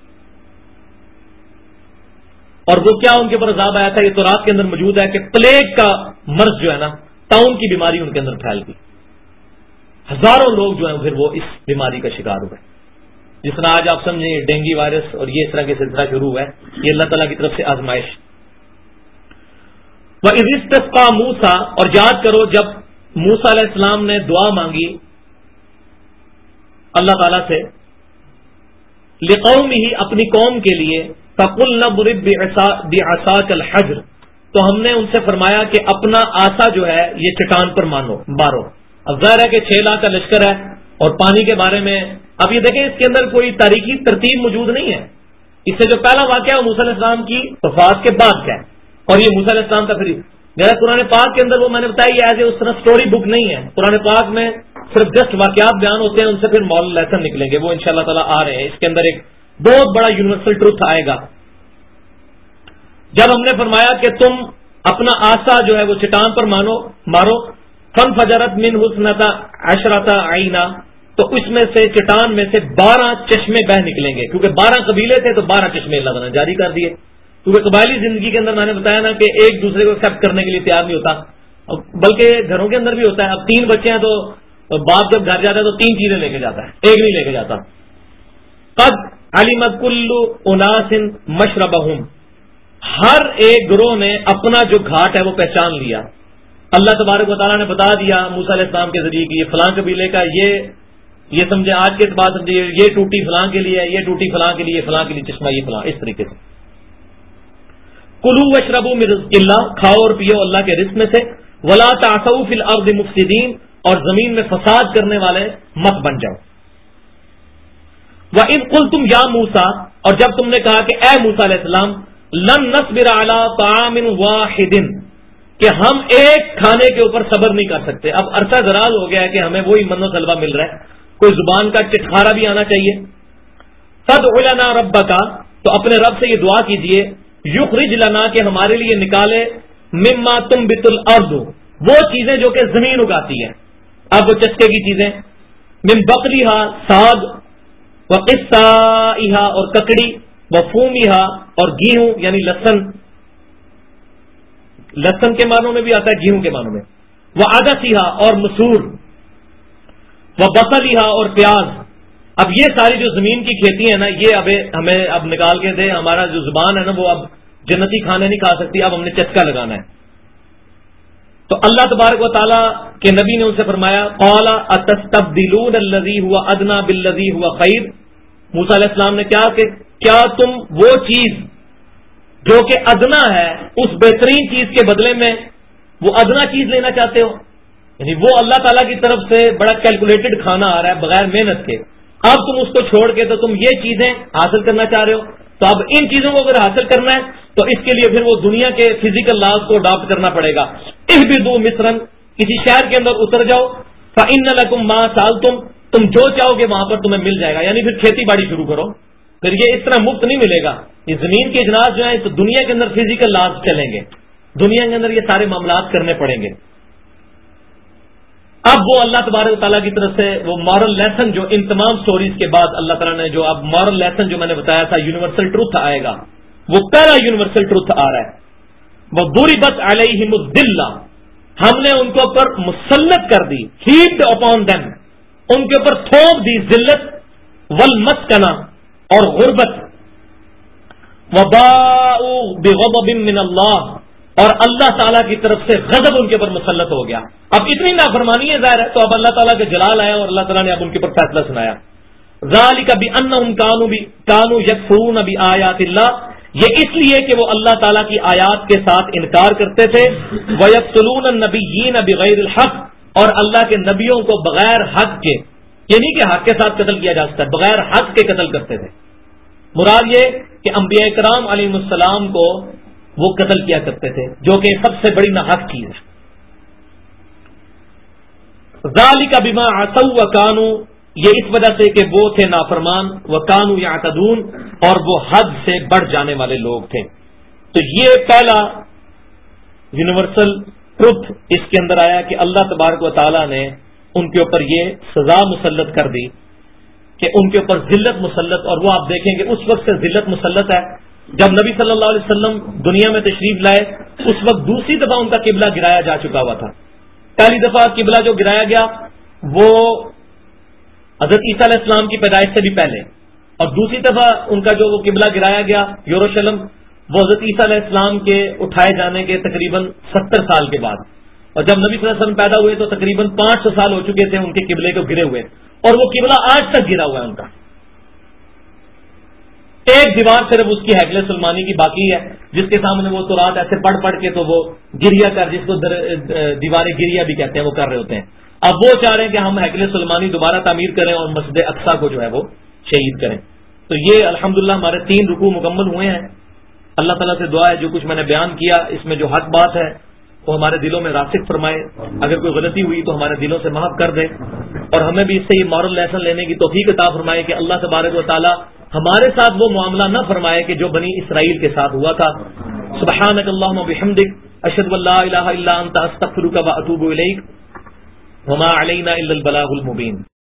اور وہ کیا ان کے اوپر عذاب آیا تھا؟ یہ تورات کے اندر موجود ہے کہ پلیگ کا مرض جو ہے نا، طاعون کی بیماری ان کے اندر پھیل گئی. ہزاروں لوگ جو ہیں پھر وہ اس بیماری کا شکار ہوئے. جس طرح آج آپ سمجھیں ڈینگی وائرس اور یہ اس طرح کے سلسلہ شروع ہوا ہے، یہ اللہ تعالیٰ کی طرف سے آزمائش. وَإِذِ اسْتَسْقَىٰ مُوسَىٰ، اور یاد کرو جب موسیٰ علیہ السلام نے دعا مانگی اللہ تعالیٰ سے لِقَوْمِهِ، اپنی قوم کے لیے، فَقُلْنَا اضْرِب بِعَصَاكَ الْحَجْرَ، تو ہم نے ان سے فرمایا کہ اپنا آسا جو ہے یہ چٹان پر مارو. اب ظاہر ہے کہ 6 لاکھ کا لشکر ہے اور پانی کے بارے میں اب یہ دیکھیں اس کے اندر کوئی تاریخی ترتیب موجود نہیں ہے. اس سے جو پہلا واقعہ ہے وہ موسیٰ علیہ السلام کی وفات کے بعد کا ہے، اور یہ موسیٰ علیہ السلام کا پھر قرآن پاک کے اندر وہ میں نے بتایا یہ ایسے اس طرح سٹوری بک نہیں ہے. قرآن پاک میں صرف جسٹ واقعات بیان ہوتے ہیں، ان سے پھر مورل لیسن نکلیں گے، وہ ان شاء اللہ تعالیٰ آ رہے ہیں. اس کے اندر ایک بہت بڑا یونیورسل ٹروتھ آئے گا. جب ہم نے فرمایا کہ تم اپنا آسا جو ہے وہ چٹان پر مارو، فَانْفَجَرَتْ مِنْهُ اثْنَتَا عَشْرَةَ عَيْنًا، تو اس میں سے چٹان میں سے 12 چشمے بہ نکلیں گے. کیونکہ 12 قبیلے تھے تو 12 چشمے اللہ تعالیٰ نے جاری کر دیے. کیونکہ قبائلی زندگی کے اندر میں نے بتایا نا کہ ایک دوسرے کو ایکسپٹ کرنے کے لیے تیار نہیں ہوتا، بلکہ گھروں کے اندر بھی ہوتا ہے. اب 3 بچے ہیں تو باپ جب گھر جاتا ہے تو 3 چیزیں لے کے جاتا ہے، ایک نہیں لے کے جاتا. قد علمت کل اناس مشربہم، ہر ایک گروہ نے اپنا جو گھاٹ ہے وہ پہچان لیا. اللہ تبارک و تعالیٰ نے بتا دیا موسیٰ علیہ السلام کے ذریعے کہ یہ فلاں قبیلے کا یہ سمجھے، آج کے اعتبار سمجھے یہ ٹوٹی فلاں کے لیے، یہ ٹوٹی فلاں کے لیے، فلاں کے لیے چشمہ یہ فلاں، اس طریقے سے. کلوا واشربوا من رزق اللہ، کھاؤ اور پیو اللہ کے رزق میں سے. ولا تعثوا فی الارض مفسدین، اور زمین میں فساد کرنے والے مت بن جاؤ. وَإِذْ قُلْتُمْ يَا مُوسَىٰ، اور جب تم نے کہا کہ اے موسیٰ علیہ السلام، لَن نَّصْبِرَ عَلَىٰ طَعَامٍ وَاحِدٍ، کہ ہم ایک کھانے کے اوپر صبر نہیں کر سکتے. اب عرصہ دراز ہو گیا ہے کہ ہمیں وہی من و سلوہ مل رہا ہے، کوئی زبان کا چٹخارا بھی آنا چاہیے. فَادْعُ لَنَا رَبَّكَ، تو اپنے رب سے یہ دعا کیجئے، یخرج لنا، کہ ہمارے لیے نکالے، مما تنبت الارض، وہ چیزیں جو کہ زمین اگاتی ہے. اب وہ چسکے کی چیزیں، من بقلیہا، ساگ، وقصائہا، اور ککڑی، وفومیہا، اور گیہوں یعنی لہسن کے معنوں میں بھی آتا ہے، گیہوں کے معنوں میں. وعدسیہا، اور مسور، وبصلیہا، اور پیاز. اب یہ ساری جو زمین کی کھیتی ہے نا، یہ ہمیں اب نکال کے دے، ہمارا جو زبان ہے نا وہ اب جنتی کھانے نہیں کھا سکتی، اب ہم نے چسکا لگانا ہے. تو اللہ تبارک و تعالیٰ کے نبی نے ان سے فرمایا، قال اتستبدلون الذی هو ادنی بالذی هو خیر. موسیٰ علیہ السلام نے کیا کہ کیا تم وہ چیز جو کہ ادنا ہے اس بہترین چیز کے بدلے میں وہ ادنا چیز لینا چاہتے ہو؟ یعنی وہ اللہ تعالیٰ کی طرف سے بڑا کیلکولیٹڈ کھانا آ رہا ہے بغیر محنت کے، اب تم اس کو چھوڑ کے تو تم یہ چیزیں حاصل کرنا چاہ رہے ہو. تو اب ان چیزوں کو اگر حاصل کرنا ہے تو اس کے لیے پھر وہ دنیا کے فزیکل لاز کو اڈاپٹ کرنا پڑے گا. اہبطوا مصرا، کسی شہر کے اندر اتر جاؤ، فإن لکم ما سألتم، تم جو چاہو گے وہاں پر تمہیں مل جائے گا. یعنی پھر کھیتی باڑی شروع کرو، پھر یہ اس طرح مفت نہیں ملے گا. یہ زمین کے اجناس جو ہیں تو دنیا کے اندر فزیکل لاز چلیں گے، دنیا کے اندر یہ سارے معاملات کرنے پڑیں گے. اب وہ اللہ تبارک و تعالیٰ کی طرف سے وہ مورل لیسن جو ان تمام سٹوریز کے بعد اللہ تعالیٰ نے جو اب مورل لیسن جو میں نے بتایا تھا یونیورسل ٹروتھ آئے گا، وہ پہلا یونیورسل ٹروتھ آ رہا ہے. وَضُرِبَتْ عَلَيْهِمُ الذِّلَّةُ، ہم نے ان کے اوپر مسلط کر دی، heaped upon them، ان کے اوپر تھوپ دی ذلت، والمسکنہ اور غربت، وَبَاءُوا بِغَضَبٍ مِّنَ اللَّهِ، اور اللہ تعالیٰ کی طرف سے غضب ان کے اوپر مسلط ہو گیا. اب اتنی نافرمانی ہے ظاہر ہے تو اب اللہ تعالیٰ کے جلال آیا اور اللہ تعالیٰ نے اب ان کے اوپر فیصلہ سنایا. ذَلِكَ بِأَنَّهُمْ كَانُوا يَكْفُرُونَ بِآيَاتِ اللَّهِ، یہ اس لیے کہ وہ اللہ تعالیٰ کی آیات کے ساتھ انکار کرتے تھے. وَيَقْتُلُونَ النَّبِيِّينَ بِغَيْرِ الْحَقِّ، اور اللہ کے نبیوں کو بغیر حق کے، یہ نہیں کہ حق کے ساتھ قتل کیا جا سکتا، بغیر حق کے قتل کرتے تھے. مراد یہ کہ انبیاء کرام علیہ السلام کو وہ قتل کیا کرتے تھے، جو کہ سب سے بڑی ناحق چیز ہے. ذَلِكَ بِمَا عَصَوْا وَكَانُوا، یہ اس وجہ سے کہ وہ تھے نافرمان، وَكَانُوا يَعْتَدُونَ، اور وہ حد سے بڑھ جانے والے لوگ تھے. تو یہ پہلا یونیورسل ٹروتھ اس کے اندر آیا کہ اللہ تبارک و تعالیٰ نے ان کے اوپر یہ سزا مسلط کر دی کہ ان کے اوپر ذلت مسلط. اور وہ آپ دیکھیں گے اس وقت سے ذلت مسلط ہے جب نبی صلی اللہ علیہ وسلم دنیا میں تشریف لائے، اس وقت دوسری دفعہ ان کا قبلہ گرایا جا چکا ہوا تھا. پہلی دفعہ قبلہ جو گرایا گیا وہ حضرت عیسیٰ علیہ السلام کی پیدائش سے بھی پہلے، اور دوسری دفعہ ان کا جو وہ قبلہ گرایا گیا یروشلم، وہ حضرت عیسیٰ علیہ السلام کے اٹھائے جانے کے تقریباً 70 سال کے بعد. اور جب نبی صلی اللہ علیہ وسلم پیدا ہوئے تو تقریباً 500 سال ہو چکے تھے ان کے قبلے کو گرے ہوئے، اور وہ قبلہ آج تک گرا ہوا ہے ان کا. ایک دیوار صرف اس کی ہیکل سلمانی کی باقی ہے، جس کے سامنے وہ تو رات ایسے پڑھ پڑھ کے تو وہ گریا کر، جس کو دیوار گریا بھی کہتے ہیں، وہ کر رہے ہوتے ہیں. اب وہ چاہ رہے ہیں کہ ہم ہیکل سلمانی دوبارہ تعمیر کریں اور مسجد اقصی کو جو ہے وہ شہید کریں. تو یہ الحمدللہ ہمارے 3 رکوع مکمل ہوئے ہیں. اللہ تعالیٰ سے دعا ہے جو کچھ میں نے بیان کیا اس میں جو حق بات ہے وہ ہمارے دلوں میں راسخ فرمائے، اگر کوئی غلطی ہوئی تو ہمارے دلوں سے معاف کر دے، اور ہمیں بھی اس سے یہ مورل لیسن لینے کی توفیق عطا فرمائے کہ اللہ تبارک و تعالیٰ ہمارے ساتھ وہ معاملہ نہ فرمائے کہ جو بنی اسرائیل کے ساتھ ہوا تھا. سبحانک اللہم وبحمدک، اشہد ان لا الہ الا انت، استغفرک واتوب الیک، وما علینا الا البلاغ المبین.